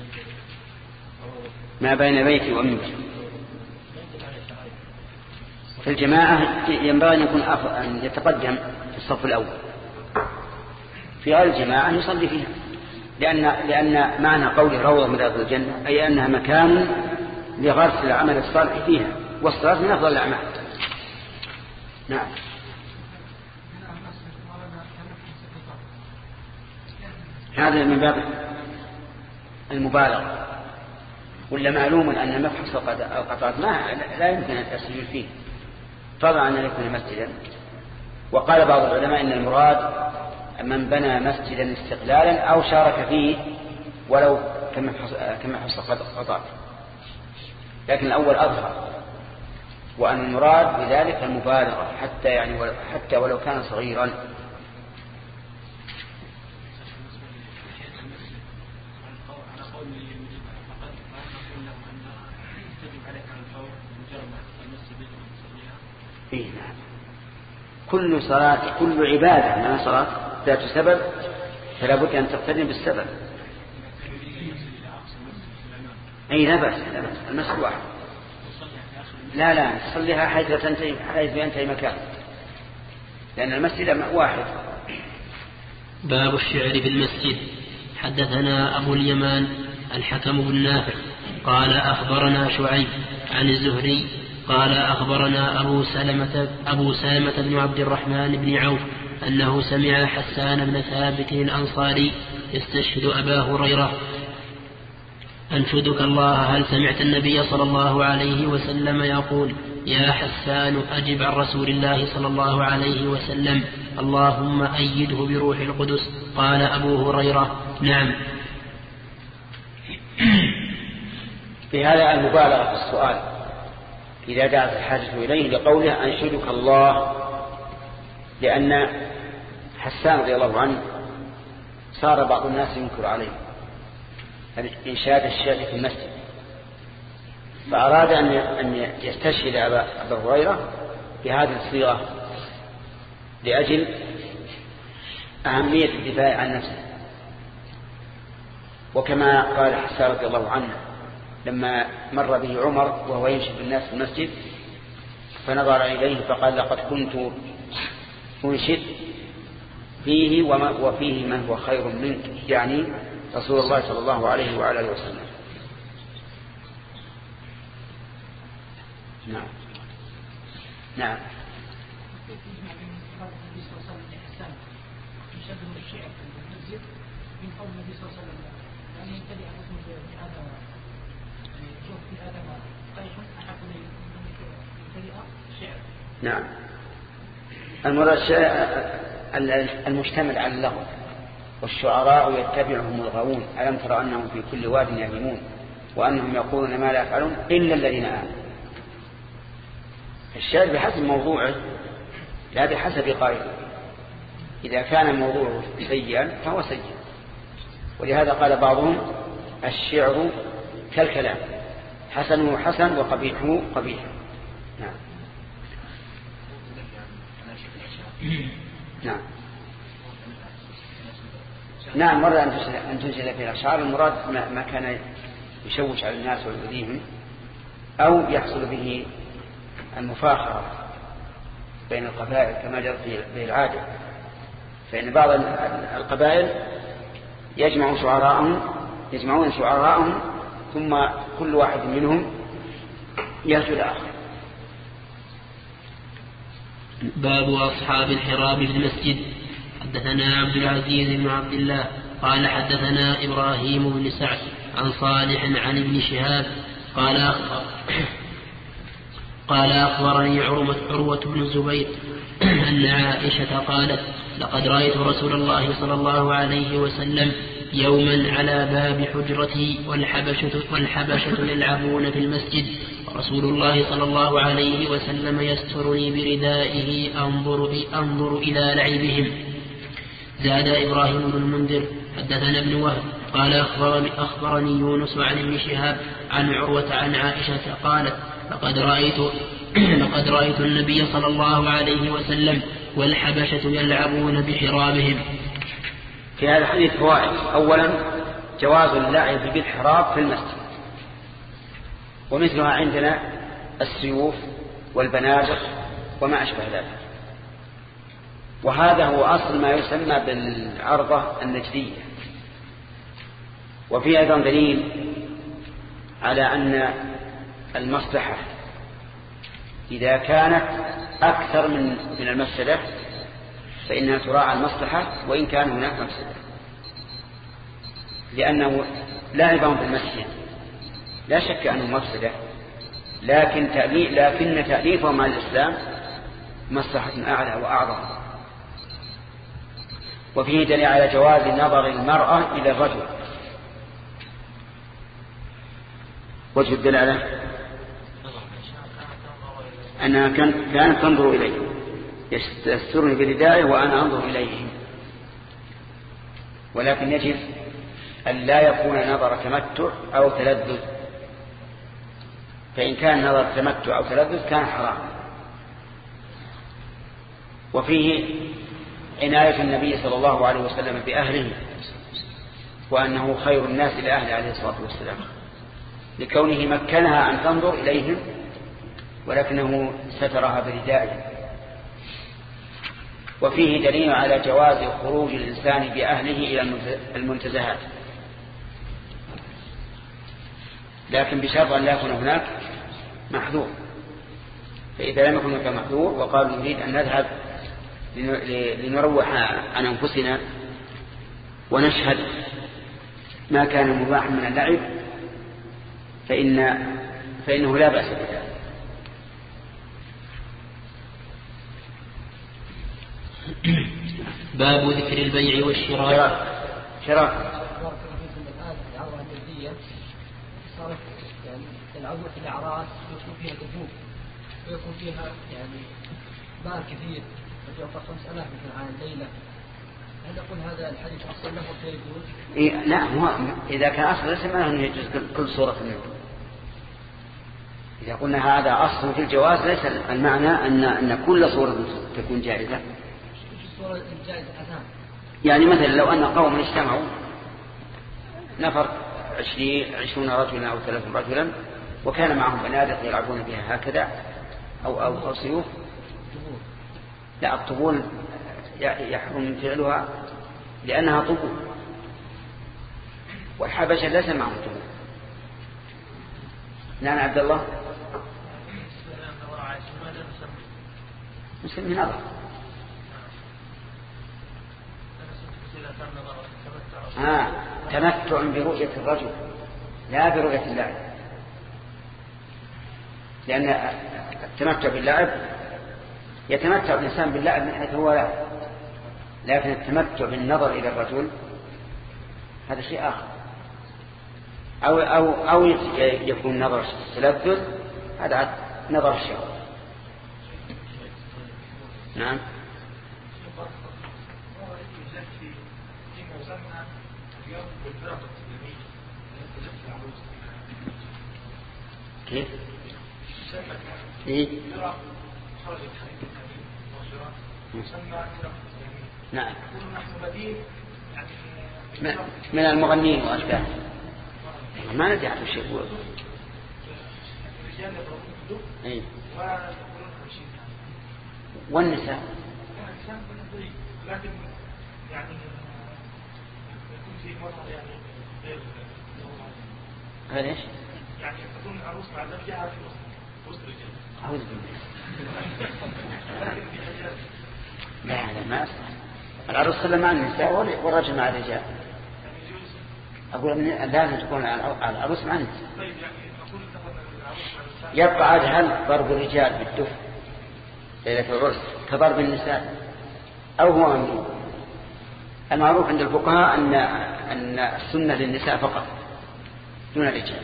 ما بين بيتي ومنبر في الجماعة ينبغي أن يكون أن يتقدم في الصف الأول. في غير الجماعة يصلي فيها، لأن لأن معنى قوله روضة من رياض الجنة أي أنها مكان لغرس العمل الصالح فيها، والصلاة من أفضل الأعمال. نعم. هذا من باب المبالغة، ولا معلوم أن مفحص القطعات ما لا يمكن أن السجود فيه، طبعا أن يكون مسجدا. وقال بعض العلماء إن المراد من بنى مسجدا استقلالا أو شارك فيه ولو كما حصل قطعات، لكن الأول أظهر، وأن المراد بذلك المبالغة حتى يعني حتى ولو كان صغيرا. إيه نعم. كل صلاة كل عبادة ما صلاة ذات سبب فلا بد أن تقترن بالسبب. أي لا بأس لا بأس المسجد واحد. لا لا تصليها حيث تنتهي حيث ينتهي مكان، لأن المسجد واحد. باب الشعر في المسجد. حدثنا أبو اليمان الحكم بن نافع قال أخبرنا شعيب عن الزهري قال أخبرنا أبو سلمة, أبو سلمة بن عبد الرحمن بن عوف أنه سمع حسان بن ثابت الأنصاري يستشهد أبا هريرة: أنشدك الله هل سمعت النبي صلى الله عليه وسلم يقول يا حسان أجب عن رسول الله صلى الله عليه وسلم اللهم أيده بروح القدس. قال أبو هريرة: نعم. في هذا المبالغة في السؤال إذا دعت الحاجة إليه لقوله أنشدك الله، لأن حسان رضي الله عنه صار بعض الناس ينكر عليه إنشاد الشعر في المسجد، فأراد أن يستشهد أبا هريرة بهذه الصيغة لأجل أهمية الدفاع عن نفسه. وكما قال حسان رضي الله عنه لما مر به عمر وهو ينشد الناس في المسجد فنظر إليه فقال لقد كنت أنشد فيه وما وفيه من هو خير منك، يعني رسول الله صلى الله عليه وعلى اله وسلم. نعم نعم. نعم. المراد المشتمل على اللغو، والشعراء يتبعهم الغاوون ألم ترى أنهم في كل واد يهيمون وأنهم يقولون ما لا يفعلون إلا الذين آمنوا. الشعر بحسب موضوعه لا بحسب قائله، إذا كان الموضوع سيئا فهو سيء، ولهذا قال بعضهم الشعر كالكلام حسنه حسن وقبيحه قبيح. نعم نعم نعم. مرة أن تنزل في الأشعار المراد ما كان يشوش على الناس ويؤذيهم أو يحصل به المفاخرة بين القبائل كما جرت به العادة، فإن بعض القبائل يجمع شعراءهم يجمعون شعراءهم ثم كل واحد منهم يهجو الآخر. باب أصحاب الحراب في المسجد. حدثنا عبد العزيز بن عبد الله قال حدثنا إبراهيم بن سعد عن صالح عن ابن شهاب قال أخبر قال أخبرني عروة بن الزبير أن عائشة قالت لقد رأيت رسول الله صلى الله عليه وسلم يوما على باب حجرتي والحبشة, والحبشة يلعبون في المسجد ورسول الله صلى الله عليه وسلم يسترني بردائه أنظر, أنظر إلى لعبهم. زاد إبراهيم بن المنذر حدثنا ابن وهب قال أخبرني, أخبرني يونس عن ابن شهاب عن عروة عن عائشة قالت لقد رأيت, لقد رأيت النبي صلى الله عليه وسلم والحبشة يلعبون بحرابهم. في هذا الحديث فوائد. أولا جواز اللعب بالحراب في المسجد، ومثلها عندنا السيوف والبنادق وما أشبه ذلك. وهذا هو أصل ما يسمى بالعرضة النجدية. وفي أيضا دليل على أن المصلحة إذا كانت أكثر من من المفسدة فإنها تراعى المصلحة وإن كان هناك مفسدة، لأنه لاعبهم في المسجد لا شك أنه مفسدة، لكن تأليف لكن تأليفهم على الإسلام مصلحة أعلى وأعظم. وفيه دليل على جواز نظر المرأة إلى الرجل. وجه الدلالة أنها كانت تنظر إليه، يسترني بردائه وأنا أنظر إليه، ولكن يجب أن لا يكون نظر تمتع أو تلذذ، فإن كان نظر تمتع أو تلذذ كان حرام. وفيه عناية النبي صلى الله عليه وسلم بأهله، وأنه خير الناس لأهله عليه الصلاة والسلام، لكونه مكنها أن تنظر إليهم ولكنه سترها بردائه. وفيه دليل على جواز خروج الإنسان بأهله إلى المنتزهات، لكن بشرط أن لا يكون هناك محذور. فإذا لم يكن هناك محذور وقالوا نريد أن نذهب لنروح عن أنفسنا ونشهد ما كان مباحا من اللعب فإن فإنه لا بأس بذلك. باب ذكر البيع والشراء. شراء صارت يعني العزوة في الأعراس يكون فيها دفوف ويكون فيها يعني مال كثير فتعطى خمس آلاف مثل عن الليلة. هل نقول هذا الحديث أصلا له في يجوز؟ إيه لا، هو إذا كان أصل ليس معناه أنه يجوز كل صورة منه. إذا قلنا هذا أصل في الجواز ليس المعنى أن أن كل صورة تكون جائزة. الصورة الجائزة أثام. يعني مثلا لو أن قوم اجتمعوا نفر عشرين عشرون رجلا أو ثلاثين رجلا وكان معهم بنادق يلعبون بها هكذا أو أو, أو سيوف، لا الطبول يحرم فعلها لأنها طبول، والحبشة ليس معهم طبول. نعم عبد الله مسلم نظر. آه تمتع برؤية الرجل لا برؤية اللاعب، لأن التمتع باللاعب يتمتع الإنسان باللاعب من حيث هو لاعب، لكن التمتع بالنظر إلى الرجل هذا شيء آخر. أو, أو, أو يكون نظر تلذذ، هذا نظر الشهوة. نعم كيف؟ إيه؟ نعم من المغنين وأشباه ما ندري عنه شيء هو. إيه؟ والنساء لكن يعني يكون في مرة يعني غير هذا ايش؟ يعني تكون العروس مع زوجها في وسط الرجال. أعوذ بالله. لا لا ما أصح. العروس صلى مع النساء والرجل مع الرجال. أقول أن لازم تكون العروس مع النساء. يبقى عاد هل ضرب الرجال بالدف ليلة العرس كضرب النساء أو هو أمني؟ المعروف عند الفقهاء أن أن السنة للنساء فقط دون الرجال.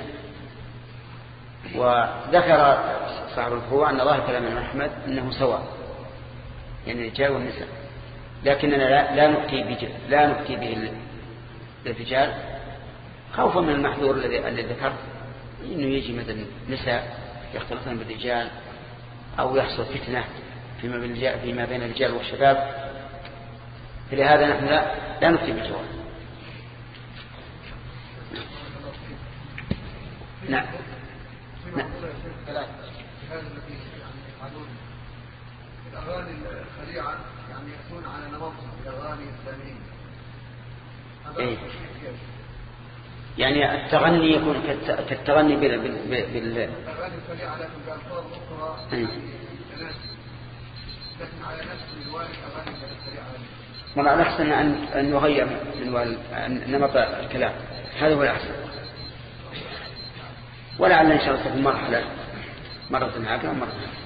وذكر صاحب الفروع أن الله كلام من أحمد أنه سواء يعني الرجال والنساء، لكننا لا, لا نؤتي به لا نؤتي به للرجال خوفا من المحذور الذي الذي ذكرت، إنه يجي مثلا نساء يختلطن بالرجال أو يحصل فتنة فيما بين الرجال فيما بين الرجال والشباب، فلهذا نحن لا لا نفتي بالجواز. نعم. نعم. هذا الذي يعني يفعلون الأغاني الخليعة يعني يكون على نمطهم الأغاني الإسلاميين. إيه؟ يعني التغني يكون كالتغني بال بال بال الأغاني الخليعة لكن بألفاظ أخرى يعني لكن على نفس منوال الأغاني الخليعة. ومع الأحسن أن أن نغير منوال نمط الكلام، هذا هو الأحسن. ولعل إن شاء الله في مرحلة مرة هكذا ومرة هكذا.